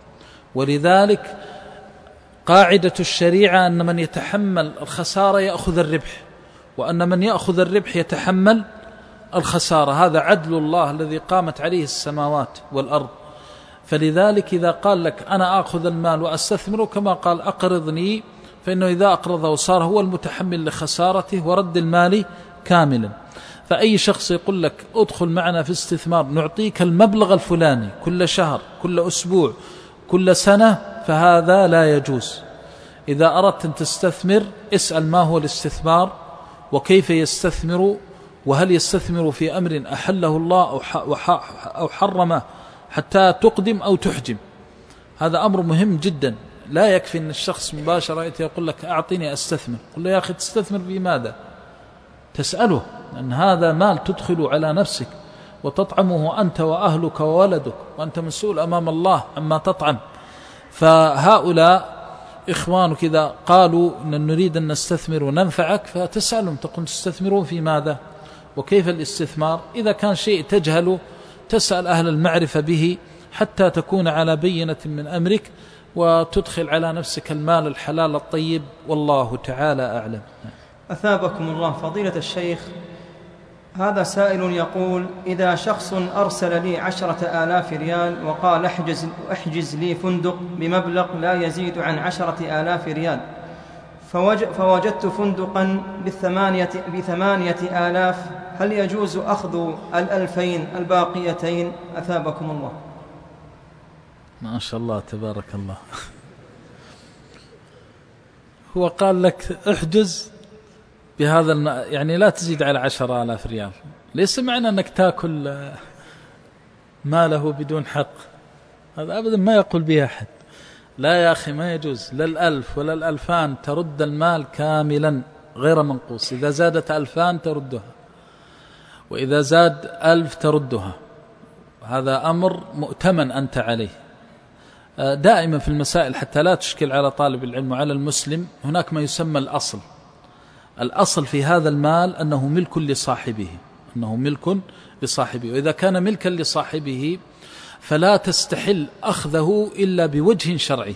ولذلك قاعدة الشريعة أن من يتحمل الخسارة يأخذ الربح، وأن من يأخذ الربح يتحمل الخسارة. هذا عدل الله الذي قامت عليه السماوات والأرض. فلذلك إذا قال لك أنا أخذ المال وأستثمره كما قال أقرضني، فإنه إذا أقرضه صار هو المتحمل لخسارته ورد المال كاملا. فأي شخص يقول لك ادخل معنا في استثمار نعطيك المبلغ الفلاني كل شهر كل أسبوع كل سنة، فهذا لا يجوز. إذا أردت أن تستثمر اسأل ما هو الاستثمار وكيف يستثمر، وهل يستثمر في أمر أحله الله أو حرمه حتى تقدم أو تحجم. هذا أمر مهم جدا. لا يكفي أن الشخص مباشرة يقول لك أعطيني أستثمر، قل له يا أخي تستثمر في ماذا؟ تسأله، أن هذا مال تدخل على نفسك وتطعمه أنت وأهلك وولدك، وأنت مسؤول أمام الله عما تطعم. فهؤلاء إخوانك إذا قالوا أن نريد أن نستثمر وننفعك فتسألهم، تقول تستثمرون في ماذا وكيف الاستثمار. إذا كان شيء تجهله تسأل أهل المعرفة به حتى تكون على بينة من أمرك وتدخل على نفسك المال الحلال الطيب، والله تعالى أعلم. أثابكم الله. فضيلة الشيخ، هذا سائل يقول: إذا شخص أرسل لي عشرة آلاف ريال وقال احجز, احجز لي فندق بمبلغ لا يزيد عن عشرة آلاف ريال، فوجدت فندقا بثمانية, بثمانية آلاف، هل يجوز أخذ الألفين الباقيتين؟ أثابكم الله. ما شاء الله تبارك الله. هو قال لك احجز بهذا الم... يعني لا تزيد على عشرة آلاف ريال، ليس معنى أنك تأكل ماله بدون حق، هذا أبدا ما يقول به أحد. لا يا أخي ما يجوز، لا الألف ولا الألفان، ترد المال كاملا غير منقوص. إذا زادت ألفان تردها، وإذا زاد ألف تردها. هذا أمر مؤتمن أنت عليه. دائما في المسائل حتى لا تشكل على طالب العلم وعلى المسلم، هناك ما يسمى الأصل. الأصل في هذا المال أنه ملك لصاحبه، أنه ملك لصاحبه، وإذا كان ملكا لصاحبه فلا تستحل أخذه إلا بوجه شرعي.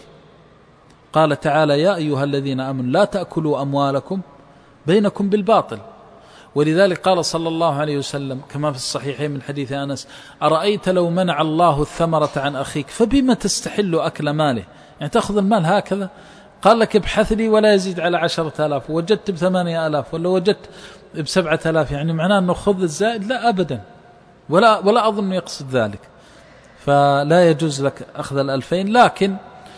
قال تعالى: يا أيها الذين آمنوا لا تأكلوا أموالكم بينكم بالباطل. ولذلك قال صلى الله عليه وسلم كما في الصحيحين من حديث أنس: أرأيت لو منع الله الثمرة عن أخيك فبما تستحل أكل ماله؟ يعني تأخذ المال هكذا، قال لك ابحث لي ولا يزيد على عشرة آلاف، وجدت بثمانية آلاف ولا وجدت بسبعة آلاف، يعني معناه أنه خذ الزائد؟ لا أبدا، ولا, ولا أظن يقصد ذلك. فلا يجوز لك أخذ الألفين، لكن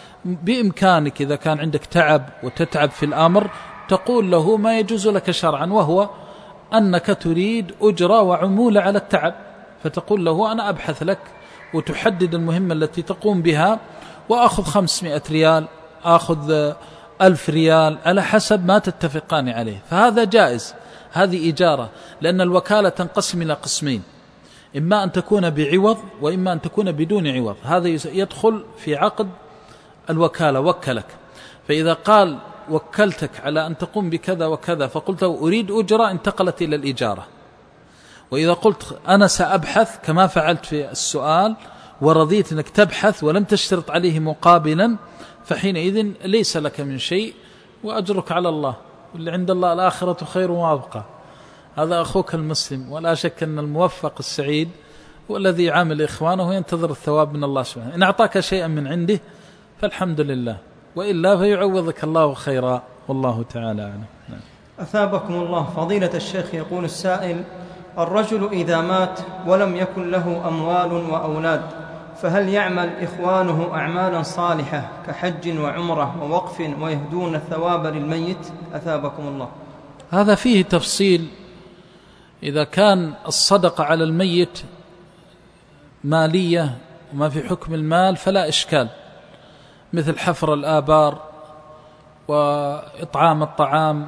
بإمكانك إذا كان عندك تعب وتتعب في الأمر تقول له ما يجوز لك شرعا، وهو أنك تريد أجرة وعمولة على التعب، فتقول له أنا أبحث لك، وتحدد المهمة التي تقوم بها، وأخذ خمسمائة ريال، أخذ ألف ريال، على حسب ما تتفقان عليه، فهذا جائز. هذه إجارة، لأن الوكالة تنقسم إلى قسمين: إما أن تكون بعوض وإما أن تكون بدون عوض. هذا يدخل في عقد الوكالة، وكلك. فإذا قال وكلتك على أن تقوم بكذا وكذا فقلت أريد أجرة، انتقلت إلى الإجارة. وإذا قلت أنا سأبحث كما فعلت في السؤال ورضيت أنك تبحث ولم تشترط عليه مقابلا، فحينئذ ليس لك من شيء وأجرك على الله، واللي عند الله الآخرة خير وأبقى. هذا أخوك المسلم، ولا شك أن الموفق السعيد والذي عامل إخوانه ينتظر الثواب من الله سبحانه. إن أعطاك شيئا من عنده فالحمد لله، وإلا فيعوضك الله خيرا، والله تعالى أعلم. أثابكم الله. فضيلة الشيخ، يقول السائل: الرجل إذا مات ولم يكن له أموال وأولاد، فهل يعمل إخوانه أعمالا صالحة كحج وعمرة ووقف ويهدون الثواب للميت؟ أثابكم الله. هذا فيه تفصيل. إذا كان الصدقة على الميت مالية وما في حكم المال فلا إشكال، مثل حفر الآبار وإطعام الطعام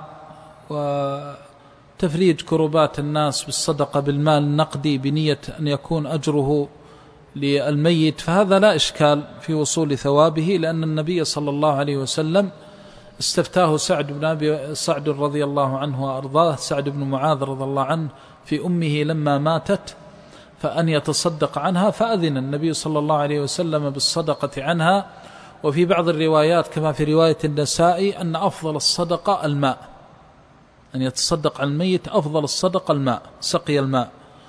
وتفريج كربات الناس بالصدقة بالمال النقدي بنية أن يكون أجره للميت، فهذا لا إشكال في وصول ثوابه، لأن النبي صلى الله عليه وسلم استفتاه سعد بن أبي سعد رضي الله عنه وأرضاه، سعد بن معاذ رضي الله عنه، في أمه لما ماتت فأن يتصدق عنها، فأذن النبي صلى الله عليه وسلم بالصدقة عنها. وفي بعض الروايات كما في رواية النسائي أن أفضل الصدقة الماء، أن يتصدق عن الميت أفضل الصدقة الماء، سقي الماء.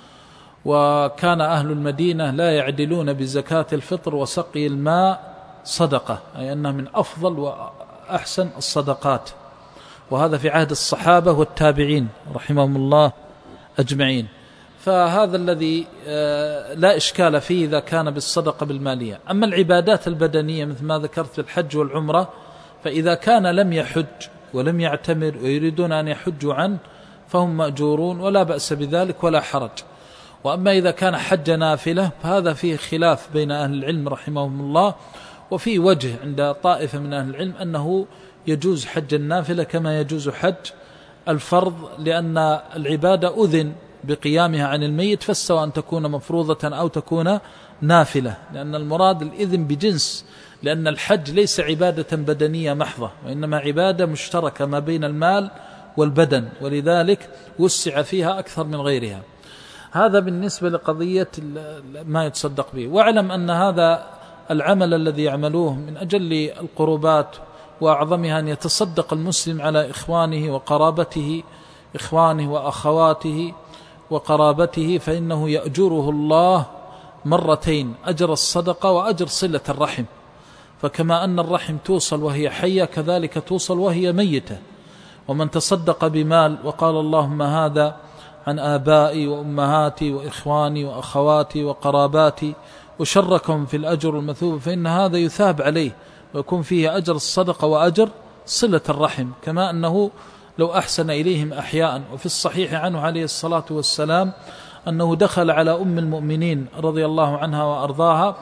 وكان أهل المدينة لا يعدلون بزكاة الفطر وسقي الماء صدقة، أي أنها من أفضل وأحسن الصدقات، وهذا في عهد الصحابة والتابعين رحمهم الله أجمعين. فهذا الذي لا إشكال فيه إذا كان بالصدقة بالمالية. أما العبادات البدنية مثل ما ذكرت في الحج والعمرة، فإذا كان لم يحج ولم يعتمر ويريدون أن يحجوا عنه فهم مأجورون ولا بأس بذلك ولا حرج. وأما إذا كان حج نافلة فهذا فيه خلاف بين أهل العلم رحمهم الله، وفي وجه عند طائفة من أهل العلم أنه يجوز حج النافلة كما يجوز حج الفرض، لأن العبادة أذن بقيامها عن الميت، فالسواء أن تكون مفروضة أو تكون نافلة، لأن المراد الإذن بجنس، لأن الحج ليس عبادة بدنية محضة، وإنما عبادة مشتركة ما بين المال والبدن، ولذلك وسع فيها أكثر من غيرها. هذا بالنسبة لقضية ما يتصدق به. واعلم أن هذا العمل الذي يعملوه من أجل القربات وأعظمها أن يتصدق المسلم على إخوانه وقرابته، إخوانه وأخواته وقرابته، فإنه يأجره الله مرتين: أجر الصدقة وأجر صلة الرحم. فكما أن الرحم توصل وهي حية كذلك توصل وهي ميتة. ومن تصدق بمال وقال اللهم هذا عن آبائي وأمهاتي وإخواني وأخواتي وقراباتي وشركهم في الأجر المثوب، فإن هذا يثاب عليه ويكون فيه أجر الصدقة وأجر صلة الرحم، كما أنه لو أحسن إليهم أحياء. وفي الصحيح عنه عليه الصلاة والسلام أنه دخل على أم المؤمنين رضي الله عنها وأرضاها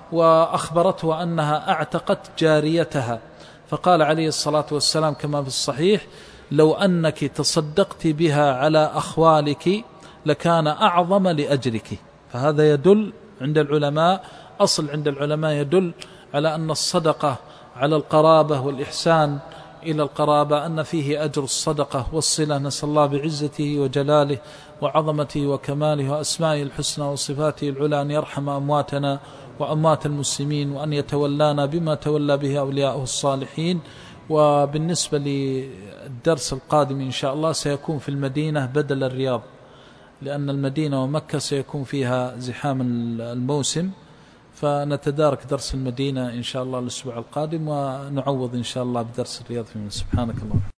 وأخبرته أنها أعتقت جاريتها، فقال عليه الصلاة والسلام كما في الصحيح: لو أنك تصدقت بها على أخوالك لكان أعظم لأجرك. فهذا يدل عند العلماء، أصل عند العلماء يدل على أن الصدقة على القرابة والإحسان إلى القرابة أن فيه أجر الصدقة والصلة. نسأل الله بعزته وجلاله وعظمته وكماله وأسمائه الحسنى وصفاته العلى أن يرحم أمواتنا وأموات المسلمين، وأن يتولانا بما تولى به أولياؤه الصالحين. وبالنسبة للدرس القادم إن شاء الله سيكون في المدينة بدل الرياض، لأن المدينة ومكة سيكون فيها زحام الموسم، فنتدارك درس المدينة إن شاء الله الأسبوع القادم ونعوض إن شاء الله بدرس الرياض. سبحانك اللهم.